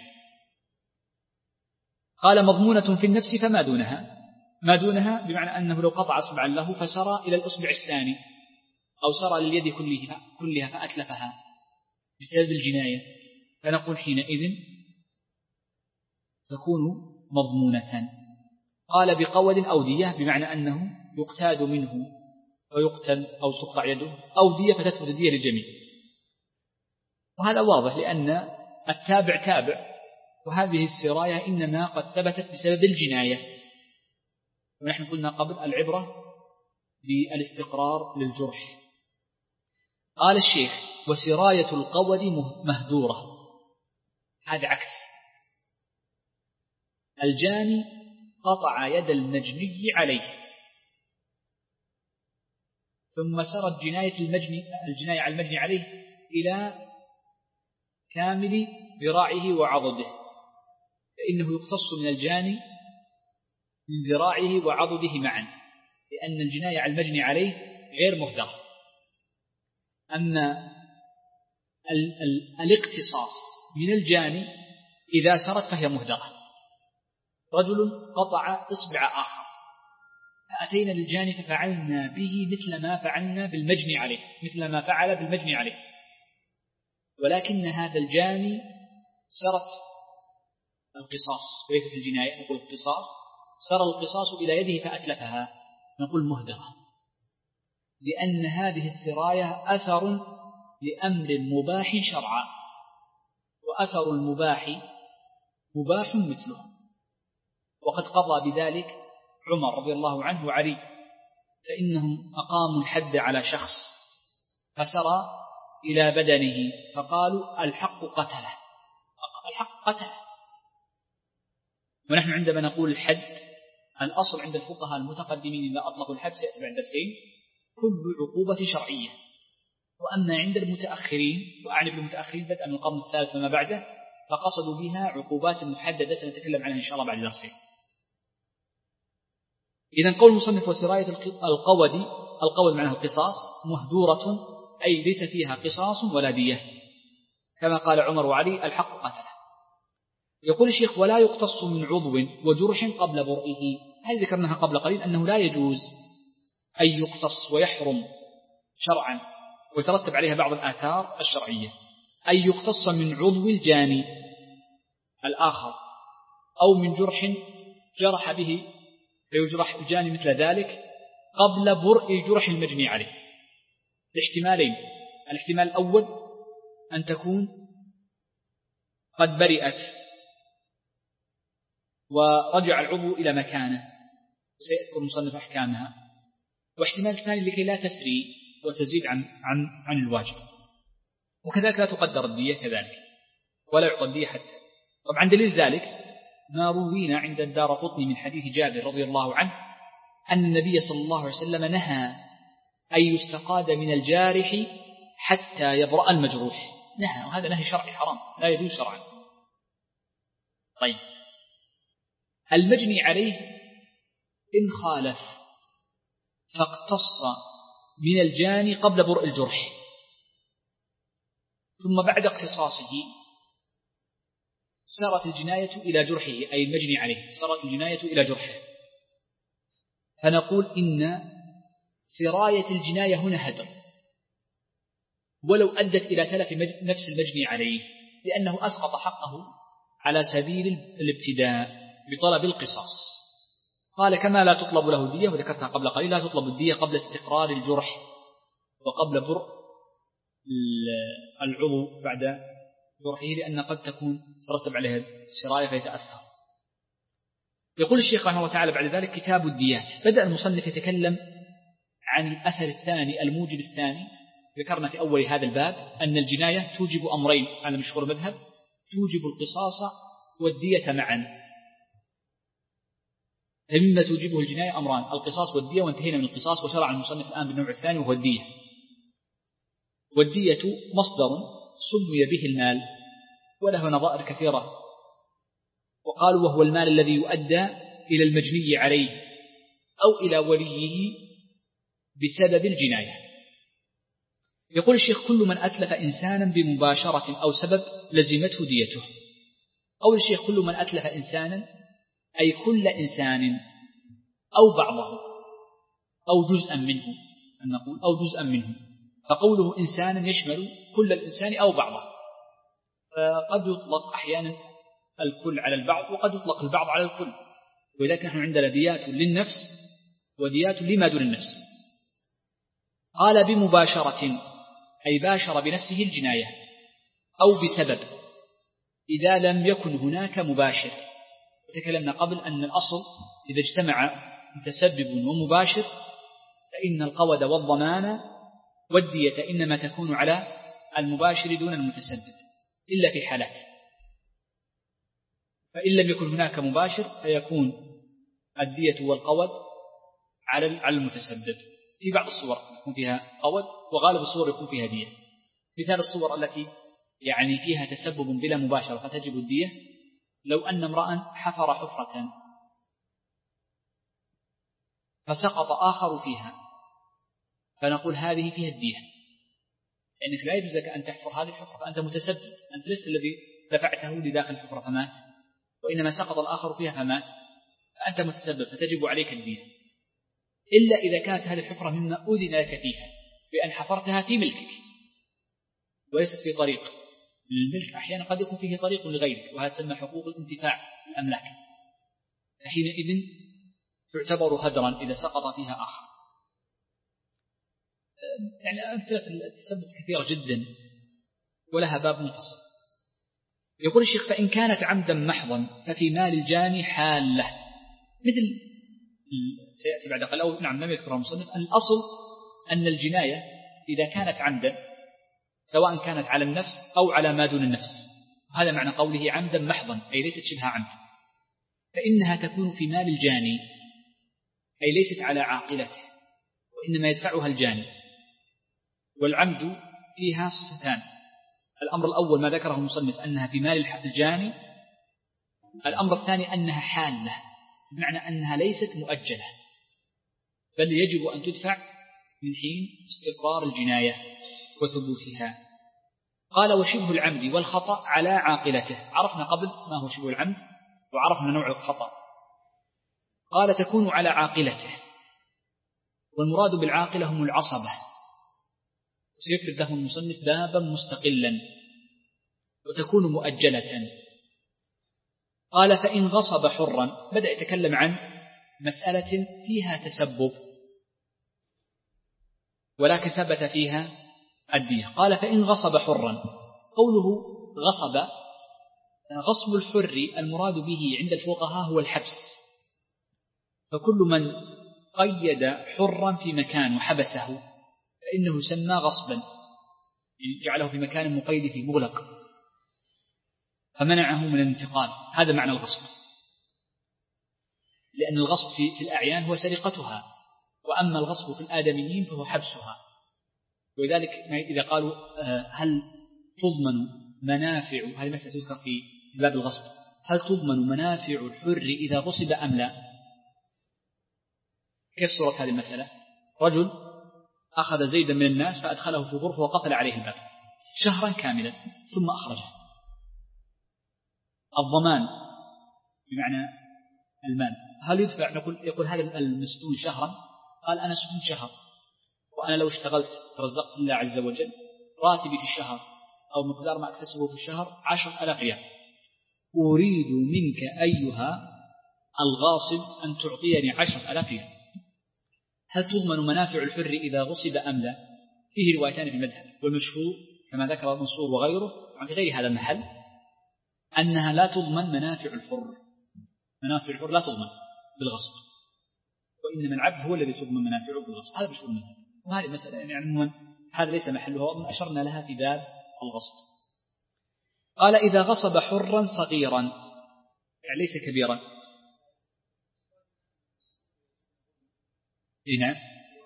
قال مضمونة في النفس فما دونها، ما دونها بمعنى أنه لو قطع إصبعا له فسرى إلى الإصبع الثاني أو سرى لليد كلها, كلها فأتلفها بسبب الجناية، فنقول حينئذ تكون مضمونة. قال بقود أو دية بمعنى أنه يقتاد منه فيقتل أو تقطع يده، أو دية فتثبت الدية للجميع. وهذا واضح لأن التابع تابع، وهذه السراية إنما قد ثبتت بسبب الجناية. ونحن قلنا قبل العبرة بالاستقرار للجرح. قال الشيخ: وسراية القود مهدورة. هذا عكس الجاني، قطع يد المجني عليه، ثم سرت جناية المجني الجناية على المجني عليه إلى كامل ذراعه وعضده، فإنه يقتص من الجاني من ذراعه وعضده معا، لأن الجناية على المجني عليه غير مهدرة. أما ال ال الاقتصاص من الجاني إذا سرت فهي مهدرة. رجل قطع إصبع آخر، فأتينا للجاني ففعلنا به مثل ما فعلنا بالمجني عليه، مثل ما فعل بالمجني عليه، ولكن هذا الجاني سرت القصاص وليست الجناية، نقول القصاص، سر القصاص إلى يده فأتلفها، نقول مهدرة، لأن هذه السراية أثر لأمر مباح شرعا، وأثر المباح مباح مثله. وقد قضى بذلك عمر رضي الله عنه وعلي، فإنهم أقاموا الحد على شخص فسرى إلى بدنه، فقالوا الحق قتله، الحق قتله. ونحن عندما نقول الحد، الأصل عند الفقهاء المتقدمين إذا أطلقوا الحد سيأتي بعد درسين كل عقوبة شرعية. وأما عند المتأخرين، وأعني بالمتأخرين بدءا من القرن الثالث وما بعده، فقصدوا بها عقوبات محددة سنتكلم عنها إن شاء الله بعد درسين. إذن قول المصنف: وسراية القود، القود معناه القصاص، مهدورة أي ليس فيها قصاص ولا دية، كما قال عمر وعلي الحق قتله. يقول الشيخ: ولا يقتص من عضو وجرح قبل برئه. هذه ذكرناها قبل قليل أنه لا يجوز أن يقتص ويحرم شرعا ويترتب عليها بعض الآثار الشرعية، أن يقتص من عضو الجاني الآخر أو من جرح جرح به فيجرح الجاني مثل ذلك قبل برء جرح المجني عليه، الاحتمالين: الاحتمال الأول أن تكون قد برئت ورجع العضو إلى مكانه وسيذكر المصنف أحكامها، واحتمال الثاني لكي لا تسري وتزيد عن, عن, عن الواجب. وكذلك لا تقدر الدية كذلك ولا يعطى الدية حتى. طبعا دليل ذلك ما روينا عند الدارقطني من حديث جابر رضي الله عنه أن النبي صلى الله عليه وسلم نهى أن يستقاد من الجارح حتى يبرأ المجروح، نهى، وهذا نهي شرعي حرام لا يجوز شرعا. طيب، المجني عليه إن خالف فاقتص من الجاني قبل برء الجرح، ثم بعد اقتصاصه سارت الجناية إلى جرحه، أي المجني عليه سارت الجناية إلى جرحه، فنقول إن سراية الجناية هنا هدر ولو أدت إلى تلف نفس المجني عليه، لأنه أسقط حقه على سبيل الابتداء بطلب القصاص. قال: كما لا تطلب له دية، وذكرتها قبل قليل، لا تطلب الدية قبل استقرار الجرح وقبل برء العضو بعد جرحه، لأن قد تكون ترتب عليها سراية فيتأثر. يقول الشيخ رحمه الله تعالى بعد ذلك: كتاب الديات. بدأ المصنف يتكلم عن الأثر الثاني الموجب الثاني. ذكرنا في أول هذا الباب أن الجناية توجب أمرين على مشهور المذهب: توجب القصاص والدية معا. فمما توجبه الجناية أمران: القصاص والدية، وانتهينا من القصاص وشرع المصنف الآن بالنوع الثاني وهو الدية. والدية مصدر سمي به المال، وله نظائر كثيرة، وقالوا وهو المال الذي يؤدى إلى المجني عليه أو إلى وليه بسبب الجناية. يقول الشيخ: كل من أتلف إنسانا بمباشرة أو سبب لزمته ديته. قول الشيخ: كل من أتلف إنسانا أي كل إنسان أو بعضه أو جزءا منه، أن نقول أو جزءا منه، فقوله إنسانا يشمل كل الإنسان أو بعضه، فقد يطلق أحيانا الكل على البعض وقد يطلق البعض على الكل. ولذلك نحن عندنا ديات للنفس وديات لما دون النفس. قال بمباشرة أي باشر بنفسه الجناية أو بسبب إذا لم يكن هناك مباشر. وتكلمنا قبل أن الأصل إذا اجتمع متسبب ومباشر فإن القود والضمان والدية إنما تكون على المباشر دون المتسبب إلا في حالات. فإن لم يكن هناك مباشر فيكون الدية والقود على المتسبب. في بعض الصور يكون فيها قود وغالب الصور يكون فيها دية. مثال الصور التي يعني فيها تسبب بلا مباشرة فتجب الدية لو أن امرأ حفر حفرة فسقط آخر فيها فنقول هذه فيها الدية، لأنك لا يجوز لك أن تحفر هذه الحفرة فأنت متسبب، أنت لست الذي دفعته لداخل الحفرة فمات، وإنما سقط الآخر فيها فمات، فأنت متسبب فتجب عليك الدية، إلا إذا كانت هذه الحفرة مما أذن لك فيها بأن حفرتها في ملكك وليست في طريق للملك. أحيانا قد يكون فيه طريق لغيرك وهذا تسمى حقوق الانتفاع الأملاك، فحينئذ تعتبر هدرا إذا سقط فيها آخر. يعني أمثلة التسبب كثيرة جدا ولها باب منفصل. يقول الشيخ فإن كانت عمدا محضا ففي مال الجاني حالة، مثل سيأتي بعد قليل. نعم لم يذكرها المصنف. الأصل أن الجناية إذا كانت عمدا سواء كانت على النفس أو على ما دون النفس، هذا معنى قوله عمدا محضا أي ليست شبه عمد، فإنها تكون في مال الجاني أي ليست على عاقلته وإنما يدفعها الجاني. والعمد فيها صفتان: الأمر الأول ما ذكره المصنف أنها في مال الجاني، الأمر الثاني أنها حالة بمعنى أنها ليست مؤجلة بل يجب أن تدفع من حين استقرار الجناية وثبوتها. قال وشبه العمد والخطأ على عاقلته. عرفنا قبل ما هو شبه العمد وعرفنا نوع الخطأ. قال تكون على عاقلته، والمراد بالعاقلة هم العصبة، سيفرد له المصنف بابا مستقلا، وتكون مؤجلة. قال فإن غصب حرا، بدأ يتكلم عن مسألة فيها تسبب ولكن ثبت فيها الدية. قال فإن غصب حرا، قوله غصب غصب الحر المراد به عند الفقهاء هو الحبس، فكل من قيد حرا في مكان وحبسه فإنه يسمى غصبا، يعني جعله في مكان مقيد فيه مغلق فمنعه من الانتقال. هذا معنى الغصب، لأن الغصب في الأعيان هو سرقتها، وأما الغصب في الآدميين فهو حبسها. ولذلك إذا قالوا هل تضمن منافع، هذه مسألة تذكر في باب الغصب، هل تضمن منافع الحر إذا غصب أم لا؟ كيف صورة هذه المسألة؟ رجل أخذ زيدا من الناس فأدخله في غرفة وقفل عليه الباب شهرا كاملا ثم أخرجه. الضمان بمعنى المال هل يدفع؟ نقول يقول هذا المسجون شهرا، قال أنا سجون شهر وأنا لو اشتغلت رزقت الله عز وجل راتبي في الشهر أو مقدار ما أكتسبه في الشهر عشرة آلاف ريال، أريد منك أيها الغاصب أن تعطيني عشرة آلاف ريال. هل تضمن منافع الحر إذا غصب أم لا؟ فيه روايتان في المذهب، والمشهور كما ذكر منصور وغيره عن في غير هذا المحل أنها لا تضمن منافع الحر، منافع الحر لا تضمن بالغصب، وإنما العبد هو الذي تضمن منافعه بالغصب. هذا مشهور المذهب، وهذه مسألة يعني عموما هذا ليس محلها ومن أشرنا لها في باب الغصب. قال إذا غصب حرا صغيرا يعني ليس كبيرا. إيه نعم،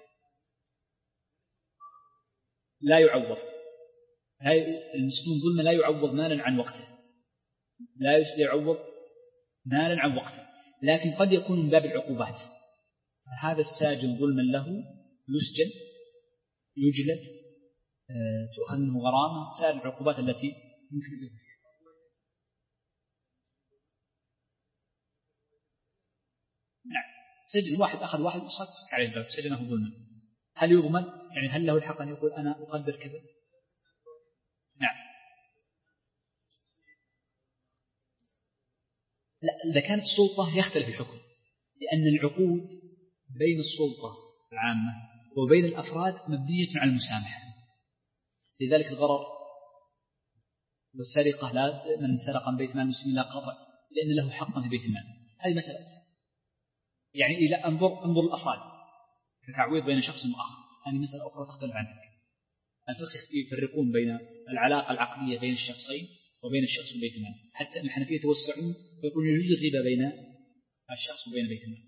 لا يعوض، المسجون ظلما لا يعوض مالا عن وقته، لا يعوض مالا عن وقته، لكن قد يكون من باب العقوبات. هذا الساجن ظلما له يسجن يجلد تؤخذ منه غرامة، سائر العقوبات التي يمكن. نعم، سجن واحد أخذ واحد وصك عليه الباب سجنه ظلما، هل يضمن؟ يعني هل له الحق أن يقول أنا أقدر كذا؟ نعم، لا، إذا كانت السلطة يختلف الحكم، لأن العقود بين السلطة العامة وبين الأفراد مبنية على المسامحة. لذلك الغرر والسرقة لا، من سرق من بيت مال المسلمين لا قطع لأن له حقا في بيت المال. هذه مسألة يعني إلى انظر انظر الأفراد كتعويض بين شخص وآخر، هذه مسألة أخرى تختلف عنك. الفقه يفرقون بين العلاقة العقلية بين الشخصين وبين الشخص وبيت المال، حتى الحنفية يتوسعون ويقولون يجوز الربا بين الشخص وبين بيت المال.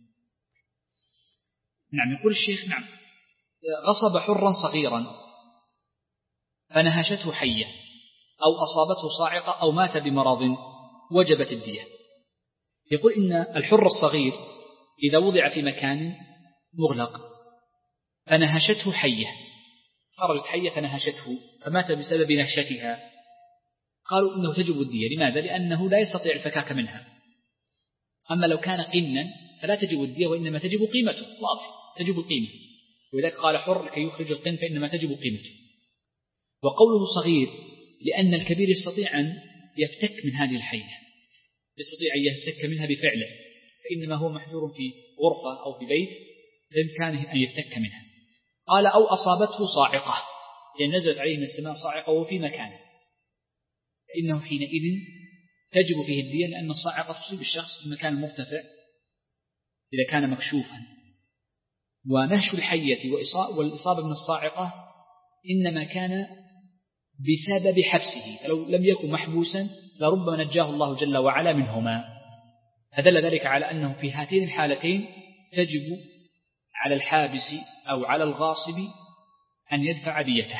نعم. يقول الشيخ نعم غصب حرا صغيرا فنهشته حية أو أصابته صاعقة أو مات بمرض وجبت الدية. يقول إن الحر الصغير إذا وضع في مكان مغلق فنهشته حية، خرجت حية فنهشته فمات بسبب نهشتها، قالوا إنه تجب الدية. لماذا؟ لأنه لا يستطيع الفكاك منها. أما لو كان قنا فلا تجب الدية وإنما تجب قيمته، واضح تجب القيمة، ولذلك قال حر لكي يخرج القن فإنما تجب قيمته. وقوله صغير لأن الكبير يستطيع أن يفتك من هذه الحية، يستطيع أن يفتك منها بفعله، فإنما هو محجور في غرفة أو في بيت بإمكانه أن يفتك منها. قال أو أصابته صاعقة لأن نزلت عليه من السماء صاعقة وهو في مكانه، فإنه حينئذ تجب فيه الدية، لأن الصاعقة تصيب الشخص في المكان المرتفع إذا كان مكشوفا. ونهش الحية والإصابة من الصاعقة إنما كان بسبب حبسه، فلو لم يكن محبوسا لربما نجاه الله جل وعلا منهما. فدل ذلك على أنه في هاتين الحالتين تجب على الحابس أو على الغاصب أن يدفع ديته.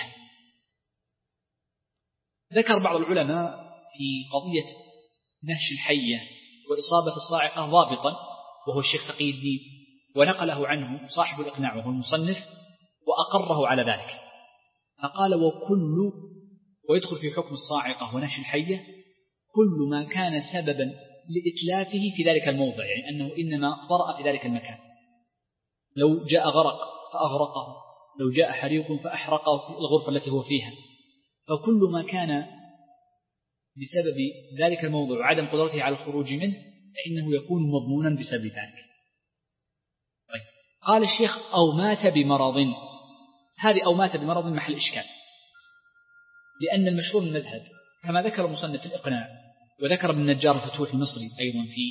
ذكر بعض العلماء في قضية نهش الحية وإصابة الصاعقة ضابطا، وهو الشيخ تقي الدين، ونقله عنه صاحب الإقناع وهو المصنف وأقره على ذلك، فقال وكل ويدخل في حكم الصاعقة ونهش الحية كل ما كان سببا لإتلافه في ذلك الموضع، يعني أنه إنما ضرأ في ذلك المكان. لو جاء غرق فأغرقه، لو جاء حريق فأحرقه في الغرفة التي هو فيها، فكل ما كان بسبب ذلك الموضوع وعدم قدرته على الخروج منه فإنه يكون مضمونا بسبب ذلك. طيب. قال الشيخ أو مات بمرض، هذه أو مات بمرض محل إشكال، لأن المشهور من المذهب كما ذكر المصنف في الإقناع وذكر ابن النجار الفتوح المصري أيضا في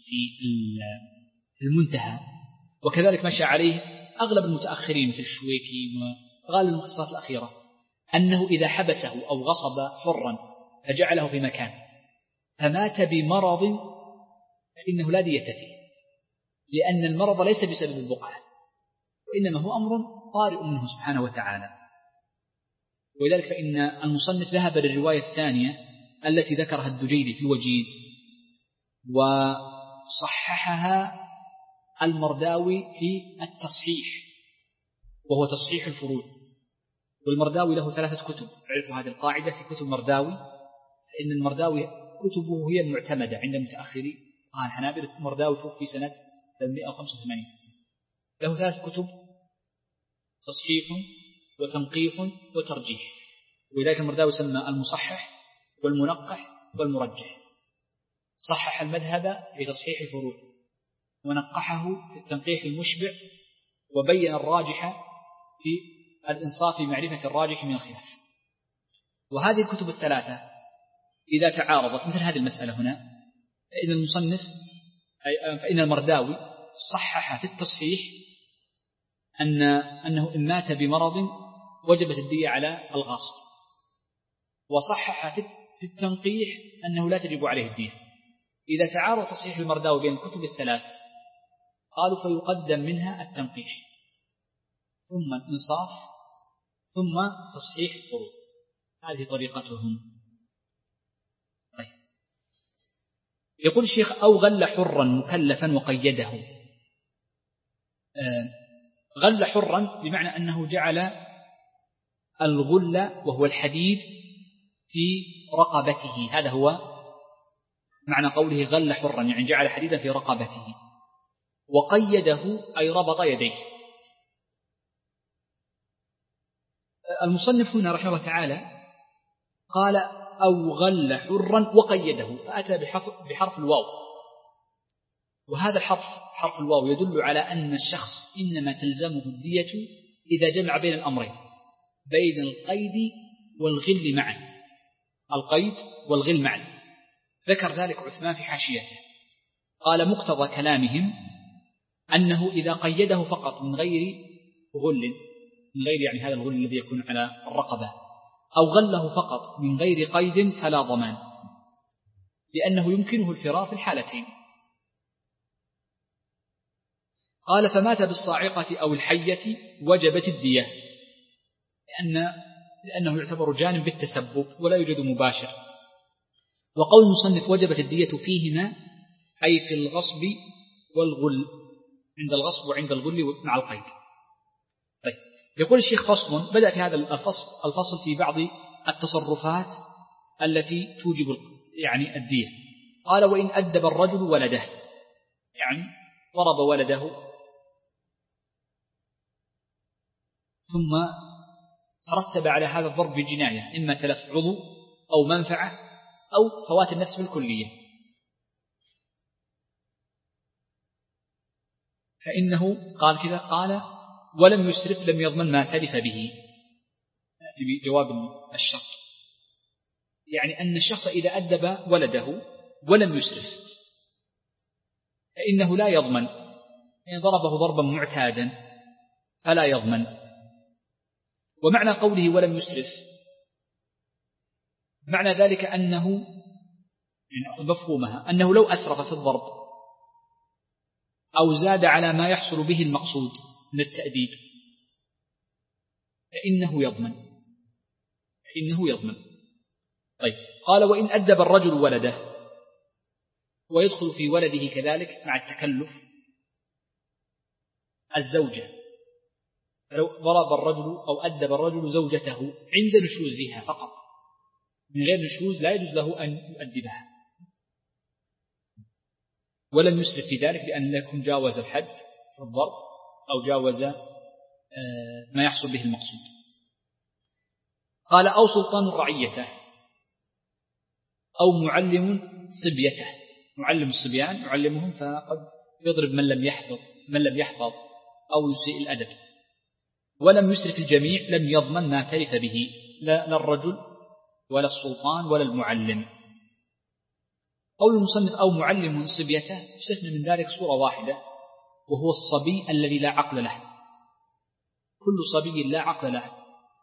في المنتهى، وكذلك مشى عليه أغلب المتأخرين مثل الشويكي وغالب المختصرات الأخيرة، أنه إذا حبسه أو غصب حرا فجعله في مكان فمات بمرض فإنه لا دية فيه، لأن المرض ليس بسبب البقعة وإنما هو أمر طارئ منه سبحانه وتعالى. ولذلك فإن المصنف ذهب للرواية الثانية التي ذكرها الدجيلي في الوجيز وصححها المرداوي في التصحيح وهو تصحيح الفروع، والمرداوي له ثلاثة كتب، عرفوا هذه القاعدة في كتب المرداوي، فإن المرداوي كتبه هي المعتمدة عند المتأخرين. قال الحنابلة المرداوي توفي سنة ثمانمائة وخمسة وثمانين، له ثلاث كتب تصحيح وتنقيح وترجيح، ولذلك المرداوي سمى المصحح والمنقح والمرجح. صحح المذهب في تصحيح الفروع ونقحه في التنقيح المشبع، وبين الراجح في الإنصاف في معرفة الراجح من الخلاف. وهذه الكتب الثلاثة إذا تعارضت مثل هذه المسألة هنا فإن المصنف فإن المرداوي صحح في التصحيح أن أنه إن مات بمرض وجبت الدية على الغاصب، وصحح في التنقيح أنه لا تجب عليه الدية. إذا تعارض تصحيح المرداوي بين الكتب الثلاث قالوا فيقدم منها التنقيح ثم الإنصاف ثم تصحيح الفروع. هذه طريقتهم. طيب. يقول الشيخ أو غل حرا مكلفا وقيده. آه غل حرا بمعنى أنه جعل الغل وهو الحديد في رقبته، هذا هو معنى قوله غل حرا، يعني جعل حديدا في رقبته. وقيده أي ربط يديه. المصنف هنا رحمه الله تعالى قال أو غل حرا وقيده، فأتى بحرف, بحرف الواو، وهذا الحرف حرف الواو يدل على أن الشخص إنما تلزمه الدية إذا جمع بين الأمرين، بين القيد والغل معا، القيد والغل معا. ذكر ذلك عثمان في حاشيته، قال مقتضى كلامهم أنه إذا قيده فقط من غير غل، من غير يعني هذا الغل الذي يكون على الرقبة، أو غله فقط من غير قيد فلا ضمان، لأنه يمكنه الفرار في الحالتين. قال فمات بالصاعقة أو الحية وجبت الدية، لأن لأنه يعتبر جانب بالتسبب ولا يوجد مباشر. وقول المصنف وجبت الدية فيهما أي في الغصب والغل، عند الغصب وعند الغل مع القيد. طيب، يقول الشيخ فصل، بدأ في هذا الفصل الفصل في بعض التصرفات التي توجب يعني الدية. قال وإن أدب الرجل ولده، يعني ضرب ولده ثم ترتب على هذا الضرب بجناية، إما تلف عضو أو منفعة أو فوات النفس بالكلية، فإنه قال كذا، قال ولم يسرف لم يضمن ما تلف به. نأتي بجواب الشرط، يعني أن الشخص إذا أدب ولده ولم يسرف فإنه لا يضمن، إن ضربه ضربا معتادا فلا يضمن. ومعنى قوله ولم يسرف معنى ذلك أنه يعني مفهومها أنه لو أسرف في الضرب أو زاد على ما يحصل به المقصود من التأديب فإنه يضمن فإنه يضمن طيب، قال وإن أدب الرجل ولده، ويدخل في ولده كذلك مع التكلف الزوجة، فلو ضرب الرجل أو أدب الرجل زوجته عند نشوزها فقط، من غير نشوز لا يجوز له أن يؤدبها، ولم يسرف في ذلك لأن يكون جاوز الحد في الضرب أو جاوز ما يحصل به المقصود. قال أو سلطان رعيته أو معلم صبيته، معلم الصبيان يعلمهم فقد يضرب من لم يحفظ من لم يحفظ أو يسيء الأدب. ولم يسرف الجميع لم يضمن ما تلف به، لا الرجل ولا السلطان ولا المعلم. قول المصنف أو معلم صبيته يستثنى من ذلك صورة واحدة، وهو الصبي الذي لا عقل له. كل صبي لا عقل له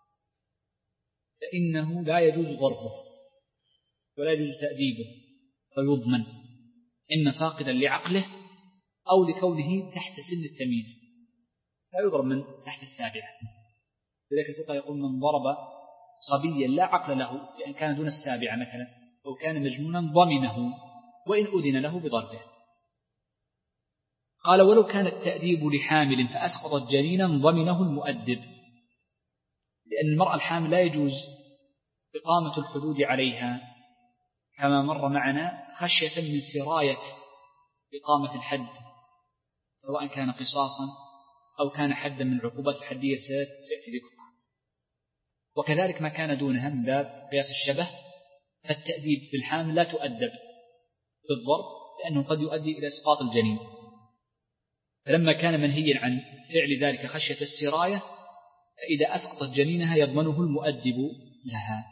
فإنه لا يجوز ضربه ولا يجوز تأديبه فيضمن، إما فاقدا لعقله أو لكونه تحت سن التمييز، لا يضرب من تحت السابعة. لذلك الفقهاء يقول من ضرب صبيا لا عقل له لأن كان دون السابعة مثلا أو كان مجنونا ضمنه وإن أذن له بضربه. قال ولو كان التأديب لحامل فأسقطت جنينا ضمنه المؤدب، لأن المرأة الحامل لا يجوز إقامة الحدود عليها كما مر معنا خشية من سراية إقامة الحد، سواء كان قصاصا أو كان حدا من العقوبات الحدية سيأتي ذكرها. وكذلك ما كان دونها من باب قياس الشبه، فالتأديب بالحامل لا تؤدب بالضرب لأنه قد يؤدي إلى إسقاط الجنين، فلما كان منهيا عن فعل ذلك خشية السراية فإذا أسقطت جنينها يضمنه المؤدب لها.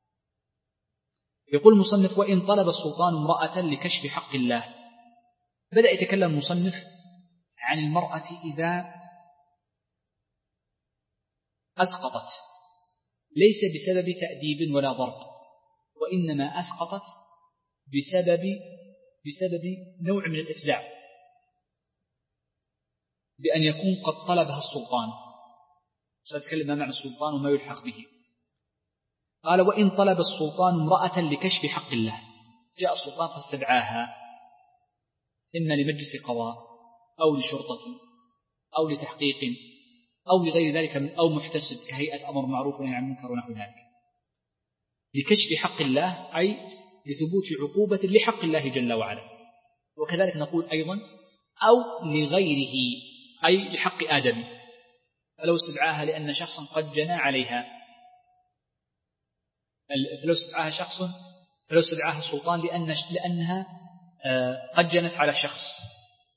يقول المصنف وإن طلب السلطان امرأة لكشف حق الله. بدأ يتكلم المصنف عن المرأة إذا أسقطت ليس بسبب تأديب ولا ضرب، وإنما أسقطت بسبب بسبب نوع من الإفزاع، بأن يكون قد طلبها السلطان. سأتكلم ما معنى السلطان وما يلحق به. قال وإن طلب السلطان امرأة لكشف حق الله، جاء السلطان فاستدعاها إما لمجلس قضاء أو لشرطة أو لتحقيق أو لغير ذلك من أو محتسب كهيئة أمر معروف ونهي عن المنكر ونحو ذلك، لكشف حق الله أي لثبوت عقوبة لحق الله جل وعلا. وكذلك نقول أيضا أو لغيره أي لحق آدم، فلو استدعاها لأن شخصا قد جنى عليها، فلو استدعاها شخص فلو استدعاها السلطان لأن لأنها قد جنت على شخص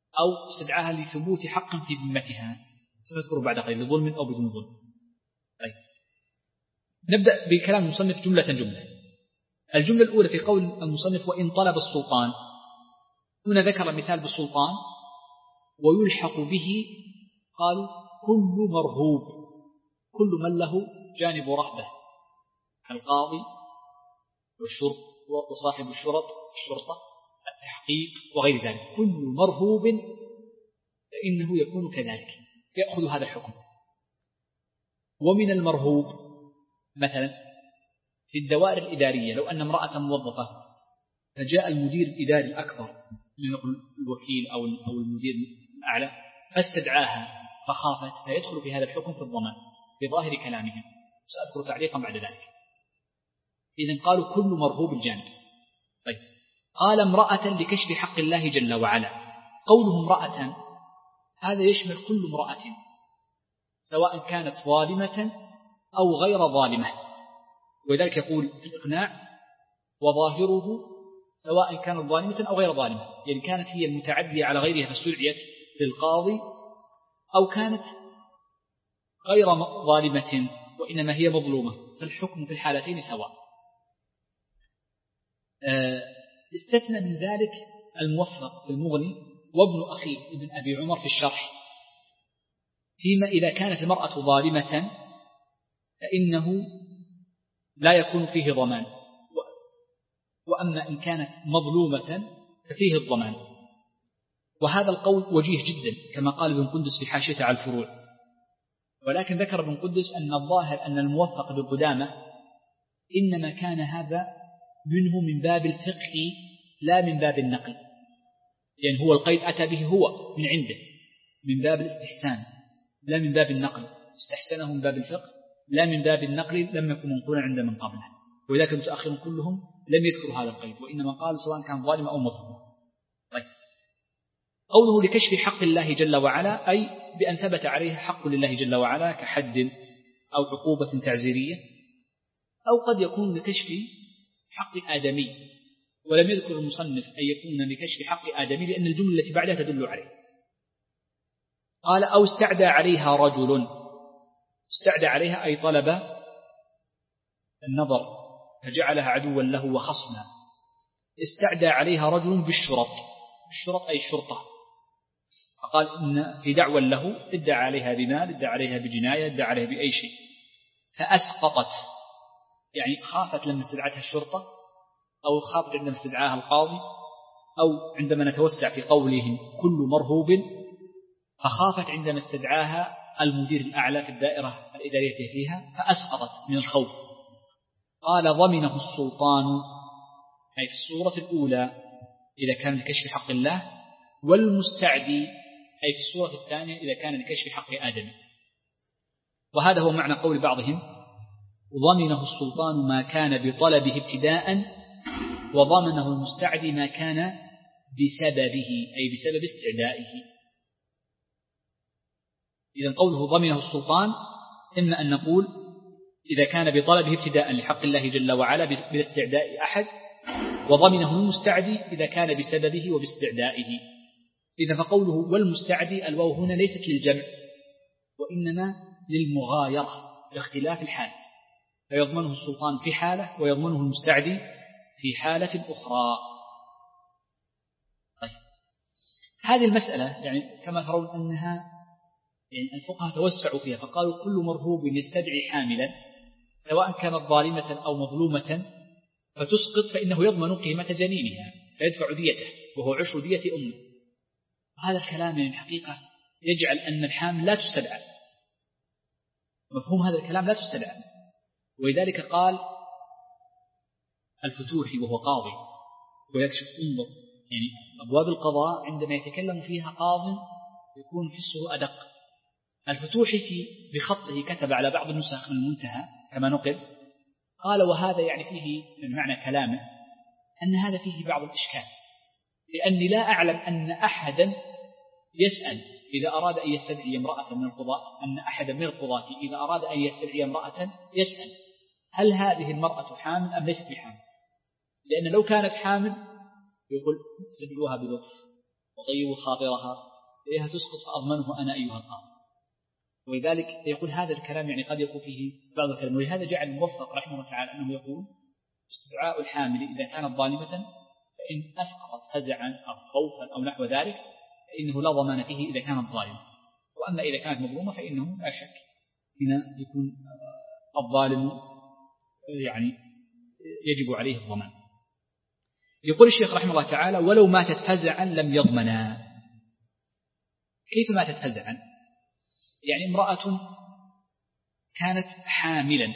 أو استدعاها لثبوت حق في ذمتها، سنذكر بعد قليل لظلم أو بدون ظلم. طيب. نبدأ بكلام المصنف جملة جملة. الجملة الأولى في قول المصنف وإن طلب السلطان، هنا ذكر مثال بالسلطان ويلحق به قالوا كل مرهوب، كل من له جانب رهبة كالقاضي والشرط وصاحب الشرط الشرطة التحقيق وغير ذلك، كل مرهوب فإنه يكون كذلك يأخذ هذا الحكم. ومن المرهوب مثلا في الدوائر الإدارية، لو أن امرأة موظفة فجاء المدير الإداري الأكبر لنقل الوكيل أو أو المدير الأعلى فاستدعاها فخافت، فيدخل في هذا الحكم في الضمان بظاهر كلامهم، سأذكر تعليقا بعد ذلك. إذن قالوا كل مرهوب الجانب. طيب. قال امرأة لكشف حق الله جل وعلا، قوله امرأة هذا يشمل كل امرأة سواء كانت ظالمة أو غير ظالمة، ولذلك يقول في الإقناع وظاهره سواء كانت ظالمة أو غير ظالمة، يعني كانت هي المتعدية على غيرها فاستدعيت للقاضي، أو كانت غير ظالمة وإنما هي مظلومة، فالحكم في الحالتين سواء. استثنى من ذلك الموفق في المغني وابن أخيه ابن أبي عمر في الشرح، فيما إذا كانت المرأة ظالمة فإنه لا يكون فيه ضمان، وأما إن كانت مظلومة ففيه الضمان. وهذا القول وجيه جدا كما قال ابن قدس في حاشيته على الفروع، ولكن ذكر ابن قدس أن الظاهر أن الموفق بالقدامى إنما كان هذا منه من باب الفقه لا من باب النقل، يعني هو القيد أتى به هو من عنده من باب الاستحسان لا من باب النقل، استحسنه من باب الفقه لا من باب النقل، لم يكن منقولا عند من قبله، ولذلك المتأخرون كلهم لم يذكروا هذا القيد، وإنما قال سواء كان ظالم أو مظلوم. طيب. قوله لكشف حق الله جل وعلا أي بأن ثبت عليه حق لله جل وعلا كحد أو عقوبة تعزيرية، أو قد يكون لكشف حق آدمي، ولم يذكر المصنف أن يكون لكشف حق آدمي لأن الجملة التي بعدها تدل عليه. قال أو استعدى عليها رجل، استعدى عليها أي طلب النظر فجعلها عدوا له وخصما. استعدى عليها رجل بالشرط، الشرط أي الشرطة، فقال إن في دعوى له ادعى عليها بمال، ادعى عليها بجناية، ادعى عليها بأي شيء، فأسقطت يعني خافت لما استدعتها الشرطة، أو خافت عندما استدعاها القاضي، أو عندما نتوسع في قولهم كل مرهوب فخافت عندما استدعاها المدير الأعلى في الدائرة الإدارية فيها فأسقطت من الخوف. قال ضمنه السلطان أي في الصورة الأولى إذا كان لكشف حق الله، والمستعدي أي في الصورة الثانية إذا كان لكشف حق آدم. وهذا هو معنى قول بعضهم ضمنه السلطان ما كان بطلبه ابتداء، وضمنه المستعدي ما كان بسببه أي بسبب استعدائه. إذن قوله ضمنه السلطان إما أن نقول إذا كان بطلبه ابتداء لحق الله جل وعلا باستعداء أحد، وضمنه المستعدي إذا كان بسببه وباستعدائه. إذا فقوله والمستعدي الواو هنا ليست للجمع وإنما للمغايرة لاختلاف الحال، فيضمنه السلطان في حالة ويضمنه المستعدي في حالة أخرى. طيب. هذه المسألة يعني كما ترون أنها يعني الفقهاء توسعوا فيها، فقالوا كل مرهوب يستدعي حاملا سواء كانت ظالمة أو مظلومة فتسقط فإنه يضمن قيمة جنينها فيدفع ديته وهو عشر دية أمه. هذا الكلام يعني الحقيقة يجعل أن الحامل لا تستدعى، مفهوم هذا الكلام لا تستدعى. ولذلك قال الفتوحي وهو قاضي ويكشف انظر يعني أبواب القضاء عندما يتكلم فيها قاض يكون حسه أدق. الفتوحي في بخطه كتب على بعض النسخ من المنتهى كما نقل، قال وهذا يعني فيه من معنى كلامه أن هذا فيه بعض الإشكال، لأني لا أعلم أن أحدا يسأل إذا أراد أن يستدعي امرأة من القضاء، أن أحدا من القضاة إذا أراد أن يستدعي امرأة يسأل هل هذه المرأة حامل أم ليست بحامل، لأن لو كانت حامل يقول استدعوها بلطف وطيب خاطرها إليها تسقط فأضمنه أنا أيها القاضي. ولذلك يقول هذا الكلام يعني قد يكون فيه بعض الكلام، ولهذا جعل الموفق رحمه الله تعالى أنه يقول استدعاء الحامل إذا كانت ظالمة فإن أسقطت فزعا أو خوفا أو نحو ذلك فإنه لا ضمان فيه إذا كانت ظالمة، وأما إذا كانت مظلومة فإنه لا شك هنا يكون الظالم يعني يجب عليه الضمان. يقول الشيخ رحمه الله تعالى ولو ماتت فزعا لم يضمنا. كيف ماتت فزعا؟ يعني امرأة كانت حاملا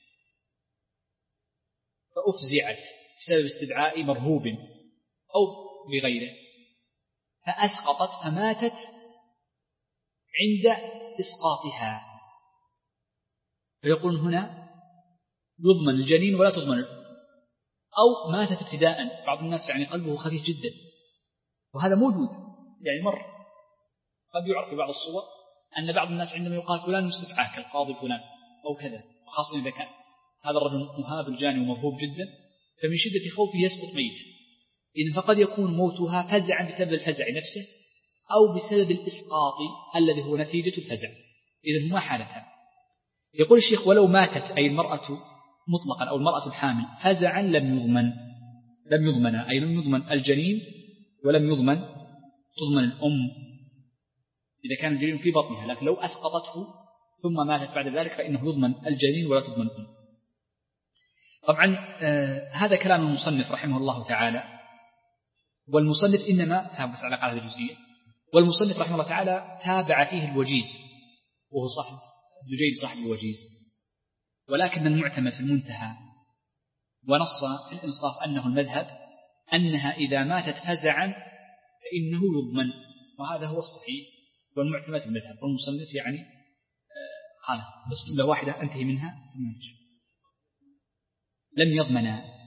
فأفزعت بسبب استدعاء مرهوب أو بغيره فأسقطت فماتت عند إسقاطها، فيقول هنا يضمن الجنين ولا تضمن، أو ماتت ابتداء. بعض الناس يعني قلبه خفيف جدا وهذا موجود يعني مر، قد يعرف في بعض الصور أن بعض الناس عندما يقال فلان مستدعى كالقاضي فلان أو كذا، وخاصة إذا كان هذا الرجل مهاب الجاني ومرهوب جدا فمن شدة خوفه يسقط ميت، إذن فقد يكون موتها فزعا بسبب الفزع نفسه أو بسبب الإسقاط الذي هو نتيجة الفزع، إذن هما حالتان. يقول الشيخ ولو ماتت أي المرأة مطلقا أو المرأة الحامل فزعا لم يضمن لم يضمن أي لم يضمن الجنين ولم يضمن تضمن الأم إذا كان الجنين في بطنها، لكن لو أسقطته ثم ماتت بعد ذلك فإنه يضمن الجنين ولا تضمن الأم. طبعا آه هذا كلام المصنف رحمه الله تعالى، والمصنف إنما بس على هذه الجزئية، والمصنف رحمه الله تعالى تابع فيه الوجيز وهو صاحب دجيل صاحب الوجيز، ولكن المعتمد في المنتهى ونص في الإنصاف أنه المذهب أنها إذا ماتت فزعا فإنه يضمن، وهذا هو الصحيح والمعتمد في المذهب. والمصنف يعني قال بس جملة واحدة أنتهي منها لم يضمن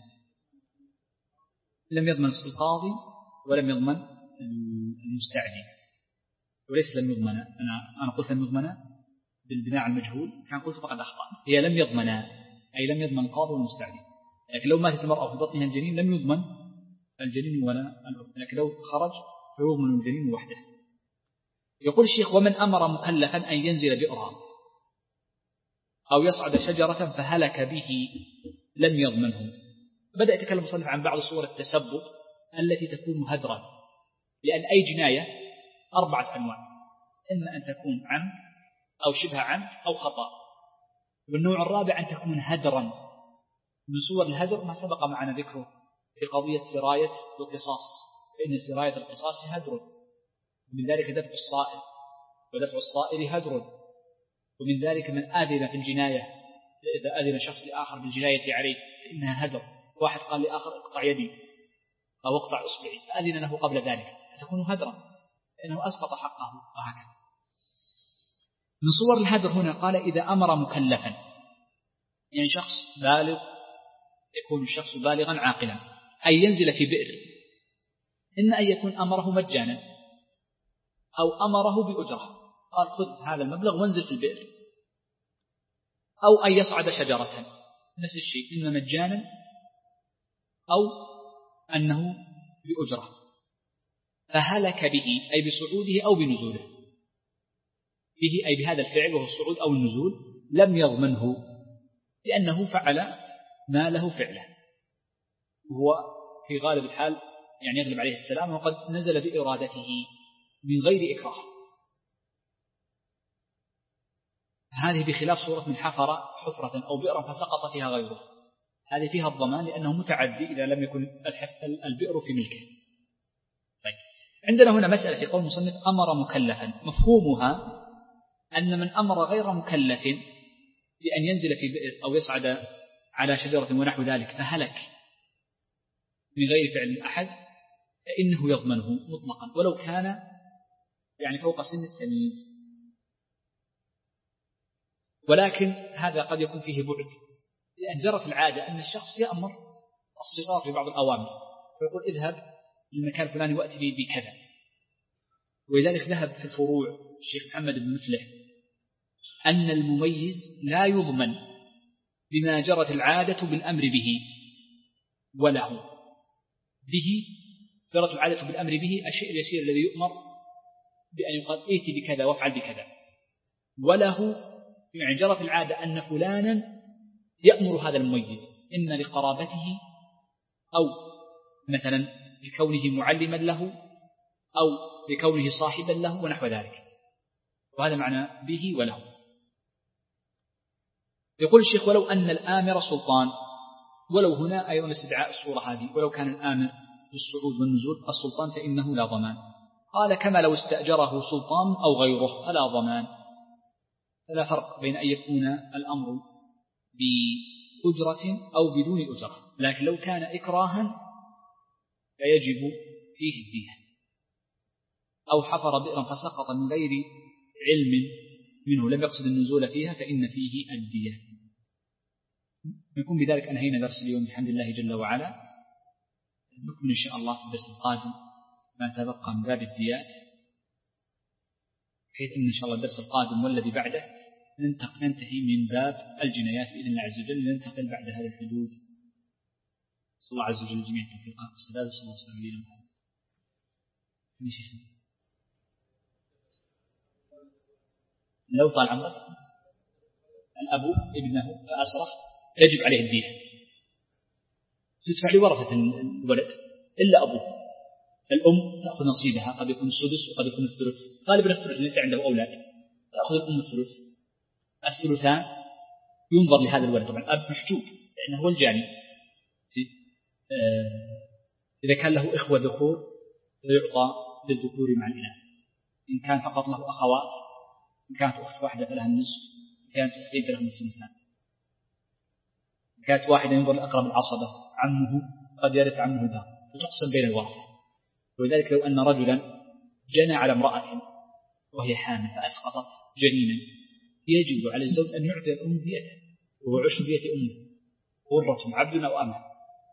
لم يضمن القاضي ولم يضمن المستعدي، وليس لم يضمن. أنا أنا قلت لم يضمن بالبناء على المجهول، كان قلت فقد أخطأت، هي لم يضمن أي لم يضمن القاضي والمستعدي، لكن لو ماتت المرأة في بطنها الجنين لم يضمن الجنين ولا الأم، لكن لو خرج فيضمن الجنين وحده. يقول الشيخ ومن أمر مكلفا أن ينزل بئرا أو يصعد شجرة فهلك به لم يضمنه. بدأ يتكلم المصنف عن بعض صور التسبب التي تكون هدرا، لأن أي جناية أربعة أنواع، إما أن تكون عمد أو شبه عمد أو خطأ، والنوع الرابع أن تكون هدرا. من صور الهدر ما سبق معنا ذكره في قضية سراية القصاص، فإن سراية القصاص هدر، ومن ذلك دفع الصائل، ودفع الصائل هدر، ومن ذلك من آذن في الجناية، إذا آذن شخص لآخر بالجناية عليه فإنها هدر. واحد قال لآخر اقطع يدي أو اقطع إصبعي فأذن له قبل ذلك فتكون هدرا لأنه أسقط حقه، وهكذا. من صور الهدر هنا قال إذا أمر مكلفا، يعني شخص بالغ، يكون الشخص بالغا عاقلا، أي ينزل في بئر، إما أن يكون أمره مجانا أو أمره بأجرة، قال خذ هذا المبلغ وانزل في البئر، أو أن يصعد شجرة، نفس الشيء، إما مجانا أو أنه بأجرة، فهلك به أي بصعوده أو بنزوله، به أي بهذا الفعل وهو الصعود أو النزول، لم يضمنه لأنه فعل ما له فعله، وهو في غالب الحال يعني يغلب عليه السلام وقد نزل بإرادته من غير إكراه. هذه بخلاف صورة من حفر حفرة أو بئرا فسقط فيها غيره، هذه فيها الضمان لأنه متعدي إذا لم يكن البئر في ملكه. طيب. عندنا هنا مسألة في قول المصنف أمر مكلفا، مفهومها أن من أمر غير مكلف بأن ينزل في بئر أو يصعد على شجرة ونحو ذلك فهلك من غير فعل أحد فإنه يضمنه مطلقا ولو كان يعني فوق سن التمييز، ولكن هذا قد يكون فيه بعد، لأن جرت العادة أن الشخص يأمر الصغار في بعض الأوامر فيقول اذهب للمكان الفلاني وأتي لي بكذا، ولذلك ذهب في الفروع الشيخ محمد بن مفلح أن المميز لا يضمن بما جرت العادة بالأمر به وله به جرت العادة بالأمر به الشيء اليسير الذي يؤمر بأن يقال ائتي بكذا وافعل بكذا، وله يعني جرت العادة أن فلانا يأمر هذا المميز إما لقرابته أو مثلا لكونه معلما له أو لكونه صاحبا له ونحو ذلك، وهذا معنى به وله. يقول الشيخ ولو أن الآمر سلطان، ولو هنا أيضا استدعاء الصورة هذه، ولو كان الآمر بالصعود والنزول السلطان فإنه لا ضمان. قال كما لو استأجره سلطان أو غيره فلا ضمان. فلا فرق بين أن يكون الأمر بأجرة أو بدون أجرة، لكن لو كان إكراها فيجب فيه الدية، أو حفر بئرا فسقط من غير علم منه لم يقصد النزول فيها فإن فيه الدية. نكون بذلك أنهينا درس اليوم بحمد الله جل وعلا. نكمل إن شاء الله في الدرس القادم ما تبقى من باب الديات، بحيث أن إن شاء الله الدرس القادم والذي بعده ننتهي من باب الجنايات بإذن الله عز وجل، ننتقل بعد هذا الحدود. صلى الله عز وجل جميع التوفيق والسداد، صلى الله عليه وسلم. لو طال عمرك الأب ابنه فأسره يجب عليه الدية، تدفع لورثة الولد إلا أبوه. الأم تأخذ نصيبها، قد يكون السدس وقد يكون الثلث، غالبا الثلث ليس عنده أولاد تأخذ الأم الثلث. الثلثان ينظر لهذا الولد، طبعا الأب محجوب لأنه هو الجاني. إذا كان له إخوة ذكور فيعطى للذكور مع الإناث، إن كان فقط له أخوات، إن كانت أخت واحدة فلها النصف، إن كانت أختين فلهم الثلثان. إن كانت واحدة ينظر لأقرب العصبة، عمه قد يرث عمه الباقي، فتقسم بين الورثة. ولذلك لو أن رجلا جنى على امرأة وهي حامل فأسقطت جنينا، يجب على الزوج أن يعطي الأم ديته، وهو عشر دية أمه، غرة عبد أو أمة.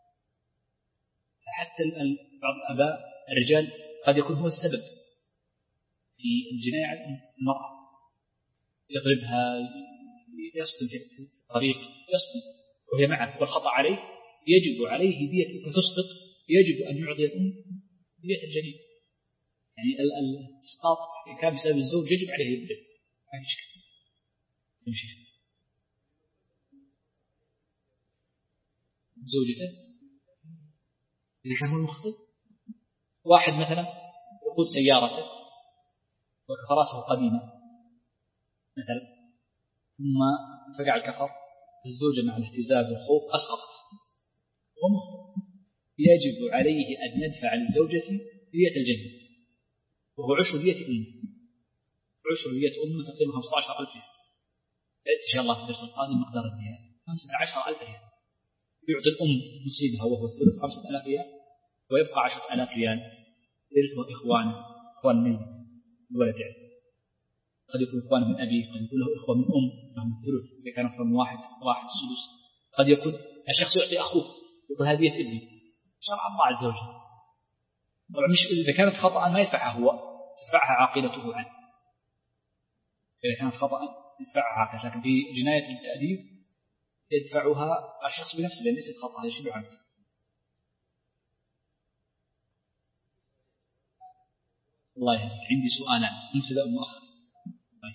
حتى بعض الآباء الرجال قد يكون هو السبب في الجناية على المرأة، يضربها، يصطم في الطريق، يصطم وهي معه والخطأ عليه، يجب عليه دية فتسقط، يجب أن يعطي الأم دية الجنين. يعني الإسقاط كان بسبب الزوج يجب عليه الدية، ما يشكل. سمشي زوجته إذا كان هو المخطئ. واحد مثلا يقود سيارته وكفراته قديمة مثلا، ثم فقع الكفر، الزوجة مع الاهتزاز والخوف أسقطت، هو مخطئ، يجب عليه أن يدفع للزوجة دية الجنين، وهو عشر دية أمه. عشر دية أمه تقريبا خمسة عشر ألف ريال. سألت إن شاء الله في الدرس القادم مقدار الديات خمسة عشر ألف ريال. يعطي الأم نصيبها وهو الثلث خمسة آلاف ريال، ويبقى عشرة آلاف ريال يرثه إخوانه، إخوان من الولد يعني. قد يكون إخوانه من أبيه، قد يكون له إخوة من أم لهم الثلث إذا كان أكثر من واحد، واحد سدس. قد يكون الشخص يعطي أخوه يقول هذه دية ابني، شرع الله عز وجل. طبعا مش إذا كانت خطأ ما يدفعها هو، تدفعها عاقلته عنه. إذا كانت خطأ يدفعها عاقلته، لكن في جناية التأديب يدفعها الشخص بنفسه لأن ليست خطأ، هذا شبه عمد. الله يهديك. عندي سؤالان مبتدأ ومؤخر. طيب.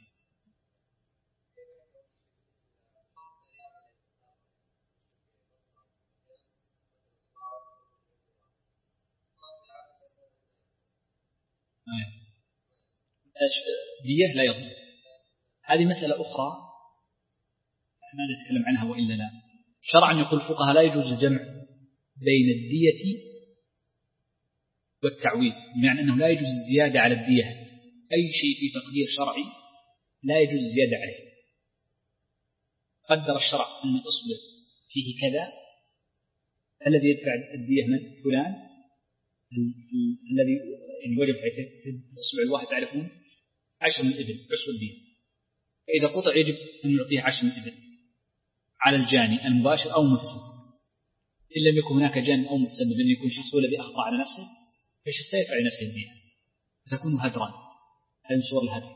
دية لا يضمن، هذه مسألة أخرى ما نتكلم عنها وإلا لا. شرعا يقول الفقهاء لا يجوز الجمع بين الدية والتعويض، بمعنى أنه لا يجوز الزيادة على الدية. أي شيء في تقدير شرعي لا يجوز الزيادة عليه. قدر الشرع أن الأصبع فيه كذا، الذي يدفع الدية من فلان الذي وجب في الأصبع الواحد تعرفون عشر من الإبل، عشر الدية. فإذا قطع يجب أن يعطيه عشر من الإبل على الجاني المباشر أو المتسبب. إن لم يكن هناك جاني أو متسبب، لم يكن شخص هو الذي أخطأ على نفسه، فالشخص يدفع لنفسه الدية، فتكون هدرا. هذه صور الهدر.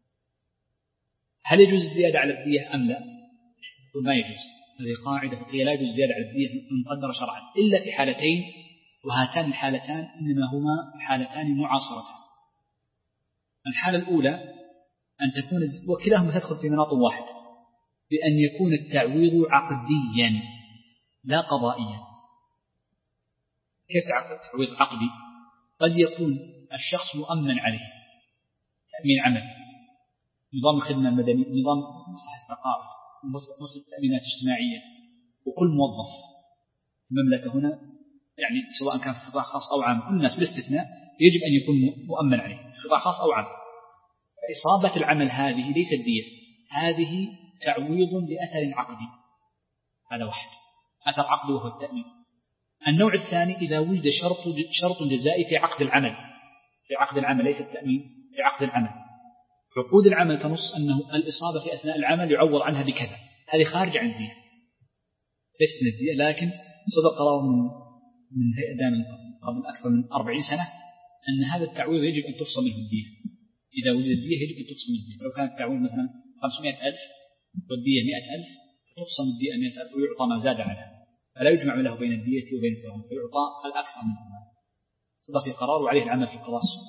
هل يجوز الزيادة على الدية أم لا؟ ما يجوز. هذه قاعدة فقهية، لا يجوز الزيادة على الدية المقدرة شرعا إلا في حالتين وهاتان الحالتان إنما هما حالتان معاصرتان. الحالة الأولى أن تكون وكلاهما تدخل في مناط واحد، بأن يكون التعويض عقديا لا قضائيا. كيف تعويض عقدي؟ قد يكون الشخص مؤمن عليه تأمين عمل، نظام الخدمة المدنية، نظام مصلحة التقاعد، مصلحة التأمينات الاجتماعية، وكل موظف في المملكة هنا يعني سواء كان في قطاع خاص أو عام، كل الناس بالاستثناء يجب أن يكون مؤمن عليه في قطاع خاص أو عام. فإصابة العمل هذه ليست دية، هذه تعويض لأثر عقدي. هذا واحد، أثر عقدي وهو التأمين. النوع الثاني إذا وجد شرط شرط جزائي في عقد العمل، في عقد العمل ليس التأمين، في عقد العمل. عقود العمل تنص أنه الإصابة في أثناء العمل يعوض عنها بكذا، هذه خارج عن الدية، ليست من الدية، لكن صدر قرار من من هيئة دائما قبل أكثر من أربعين سنة أن هذا التعويض يجب أن تفصل منه الدية. إذا وجد الدية يجب أن تفصل منه الدية. لو كان التعويض مثلا خمسمائة ألف والدية مائة ألف تفصل الدية مائة ألف ويعطى ما زاد عنها، فلا يجمع له بين الدية وبين التعويض، فيعطى الأكثر منهما. صدر في قرار وعليه العمل في القضاء السوري.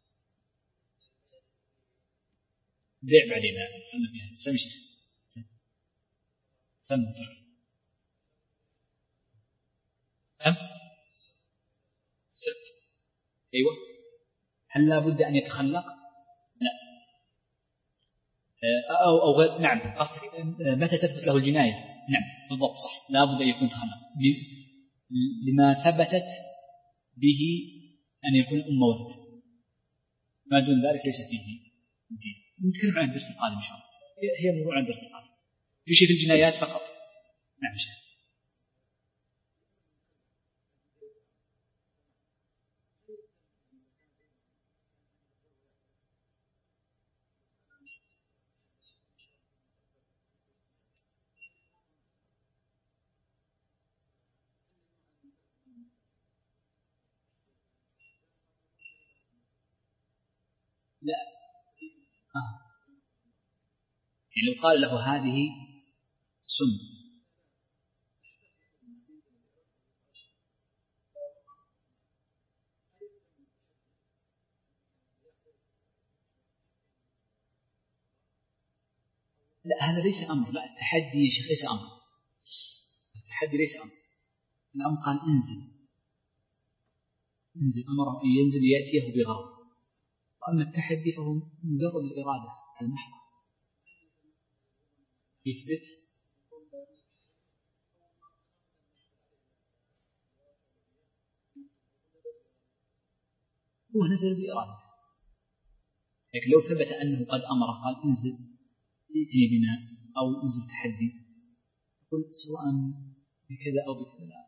بيع بعدين خلنا فيها سمي شيخ سم ترك سم ست. أيوة. هل لا بد أن يتخلق؟ لا. أو أو غير. نعم. قصدك متى تثبت له الجناية؟ نعم بالضبط صح، لا بد أن يكون تخلق لما ثبتت به أن يكون أم ولد، ما دون ذلك ليس فيه دين. نتكلم عن الدرس القادم إن شاء الله، هي موضوع عن الدرس القادم في شيء في الجنايات فقط. نعم شيخ. لا آه. يعني لو قال له هذه سنة لا، هذا ليس أمر. لا، التحدي يا شيخ ليس أمر، التحدي ليس أمر. الأمر قال انزل انزل، أمره أن ينزل يأتيه بغرض. وأما التحدي فهو مجرد الإرادة المحضة يثبت. هو نزل بإرادة، لكن لو ثبت أنه قد أمر قال انزل ائتني بنا أو انزل تحدي، قل سواء بكذا أو بكذا. لا.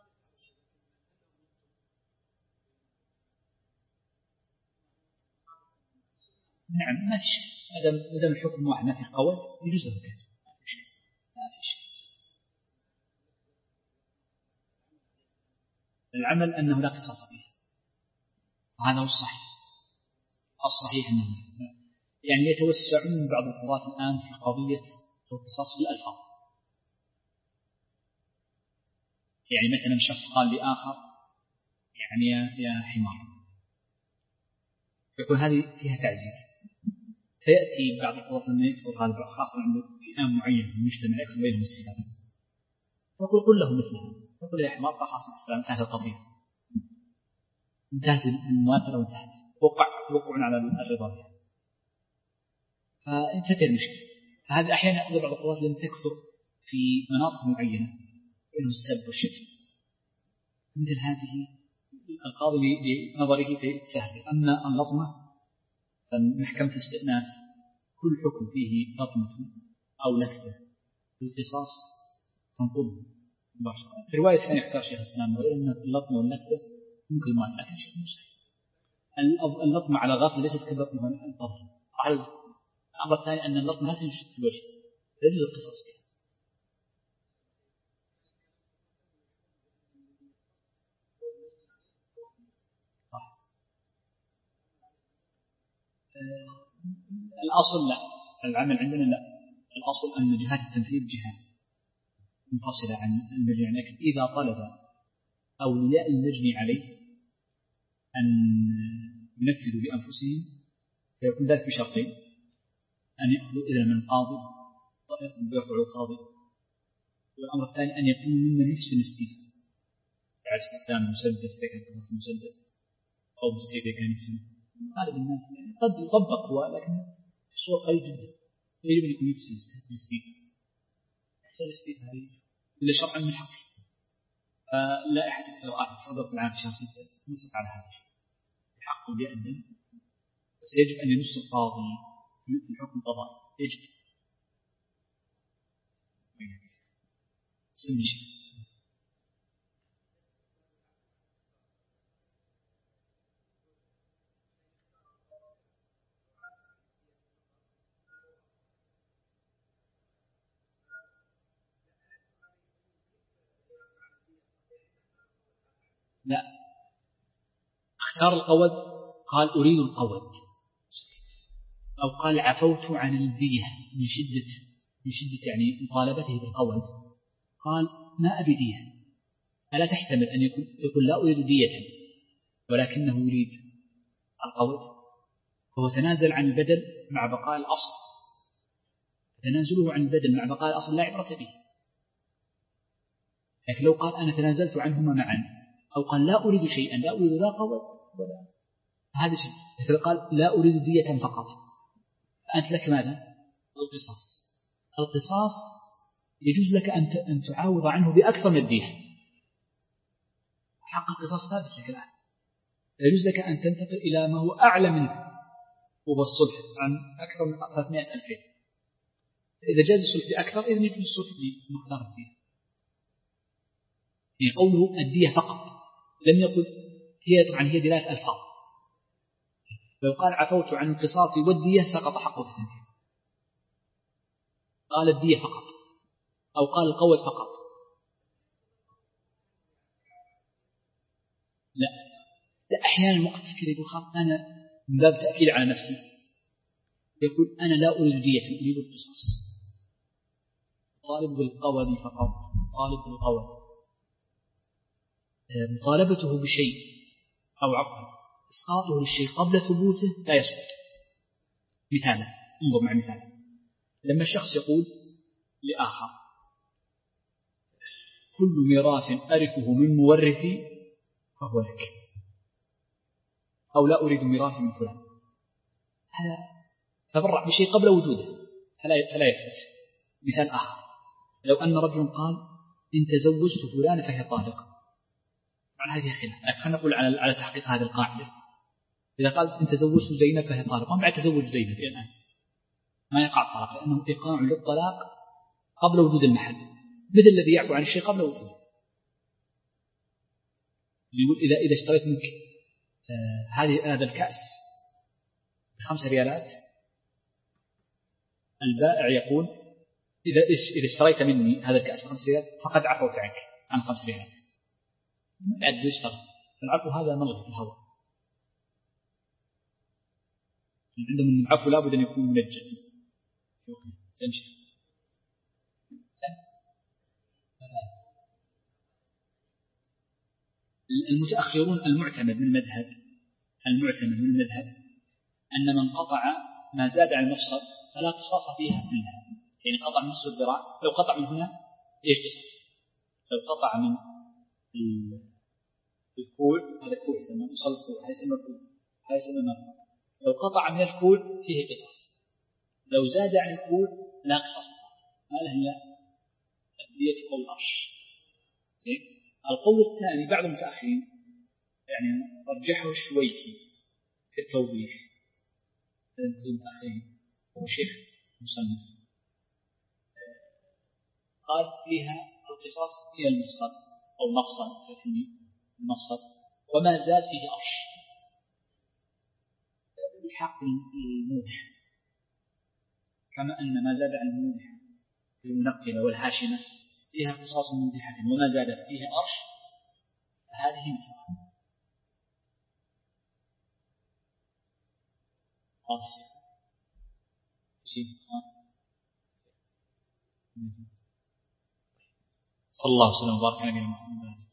نعم ما في شيء، ما دام الحكم واحد ما في قول يجوز له كذا، ما في شيء ما في شيء. العمل أنه لا قصاص فيه، وهذا هو الصحيح. الصحيح أنه يعني يتوسعون بعض القضاة الآن في قضية القصاص في الألفاظ. يعني مثلا شخص قال لآخر يعني يا, يا حمار، يقول هذه فيها تعزير، فيأتي بعض القضاة من يكثر هذا خاصة عند فئة معينة من المجتمع يكثر بينهم الصفات، يقول قل له مثلها، يقول يا حمار خلاص السلام انتهت القضية، انتهت المواثرة وانتهت، وقع وقع على الرضا بها، فانتهت المشكلة. فهذا أحيانا يأخذ بعض القضاة لأن تكثر في مناطق معينة بينهم السب والشتم، مثل هذه القاضي بنظره في سهل. أما اللطمة فالمحكمة في الاستئناف كل حكم فيه لطمة أو لكسة بالقصاص تنقضه مباشرة. في رواية ثانية اختار شيخ الإسلام وإن اللطمة واللكسة ممكن ما لكن شيء مستحيل. اللطمة على غفلة ليست كاللطمة على الطرف. الأمر الثاني أن اللطمة لا تنشط في الوجه، لا يجوز القصاص بها. صح. أه الأصل لا، العمل عندنا لا، الأصل أن جهات التنفيذ جهات منفصلة عن المجال، لكن إذا طلب أولياء المجني عليه أن ينفذوا بأنفسهم، فيكون ذلك بشرطين: أن يأخذوا إذن من القاضي ويرفعوا القاضي، والأمر الثاني أن يكونوا ممن يحسن استيفاء، يعني استخدام المسدس إذا كان في المسدس أو بالسيف إذا كان يحسن. غالب الناس يعني قد يطبق هو، لكن الصور قليل جدا. يجب أن يكون يحسن الاستيفاء. أحسن الاستيفاء هذه إلا شرعا من حق. فلائحة الإجراءات صدرت العام في شهر ستة نصت على هذا الشيء، الحق يأذن، بس يجب أن ينص القاضي في الحكم القضائي. يجب سمي شيء. لا، اختار القود، قال أريد القود، أو قال عفوت عن الدية من شدة من شدة يعني مطالبته بالقود، قال ما أبي دية. ألا تحتمل أن يكون يقول لا أريد دية ولكنه يريد القود؟ فهو تنازل عن البدل مع بقاء الأصل. تنازله عن البدل مع بقاء الأصل لا عبرة به. لكن لو قال أنا تنازلت عنهما معا، أو قال لا أريد شيئا، لا أريد لا قود ولا هذا شيء، مثل قال لا أريد دية فقط، فأنت لك ماذا؟ القصاص. القصاص يجوز لك أن تعاوض عنه بأكثر من الدية. حق القصاص ثابت لك الآن، يجوز لك أن تنتقل إلى ما هو أعلى منه، وهو الصلح عن أكثر من ثلاثمائة ألف. إذا جاز الصلح بأكثر إذن يجوز الصلح بمقدار الدية. يعني قوله الدية فقط لم يقل هي، طبعا هي دلالة ألفاظ. لو قال عفوت عن القصاص والدية سقط حقه في التنفيذ. قال الدية فقط أو قال القود فقط. لا لا، أحيانا وقت كذا يقول خلاص أنا من باب تأكيد على نفسي يقول أنا لا أريد دية، أريد القصاص. طالب بالقود فقط، طالب بالقود. مطالبته بشيء أو عقل إسقاطه للشيء قبل ثبوته لا يسقط. مثالا، انظر مع مثال: لما الشخص يقول لآخر كل ميراث أرثه من مورثي فهو لك، أو لا أريد ميراثي من فلان، هذا تبرع بشيء قبل وجوده فلا فلا يثبت. مثال آخر: لو أن رجل قال إن تزوجت فلان فهي طالقة، عن هذه خلاف، خلينا نقول على على تحقيق هذه القاعدة. إذا قال إن تزوجت زينب فهي طالقة، ومن بعد تزوج زينب الآن ما يقع الطلاق، لأنه إيقاع للطلاق قبل وجود المحل، مثل الذي يعفو عن الشيء قبل وجوده. يقول إذا إذا اشتريت منك آه هذه هذا الكأس بخمس ريالات، البائع يقول إذا إذا اشتريت مني هذا الكأس بخمس ريالات فقد عفوت عنك عن خمس ريالات. ما بعد يشتغل، العفو هذا ملغي في الهواء. عندهم أن العفو لابد أن يكون منجز. سمشي المتأخرون المعتمد من المذهب المعتمد من المذهب أن من قطع ما زاد عن المفصل فلا قصاص فيها كلها. يعني قطع من نصف الذراع، لو قطع من هنا إيه قصاص. لو قطع من الكوع، هذا كوع يسمى مصل الكوع، هذا يسمى كوع، هذا يسمى مرة. لو قطع من الكوع فيه قصاص، لو زاد عن الكوع لا قصاص. ما له إلا الدية قول الأرش. زين. القول الثاني بعض المتأخرين يعني رجحه الشويكي في التوضيح، المتأخرين وشيخ مصنف، قال فيها القصاص هي المفصل أو مفصل المفصل، وما زاد فيه أرش. الحق الموضح كما أن ما زاد عن الموضح في المنقلة والهاشمة فيها قصاص موضحة، وما زاد فيها أرش فهذه مثلها. واضح شيء؟ صلى الله وسلم وبارك على نبينا محمد.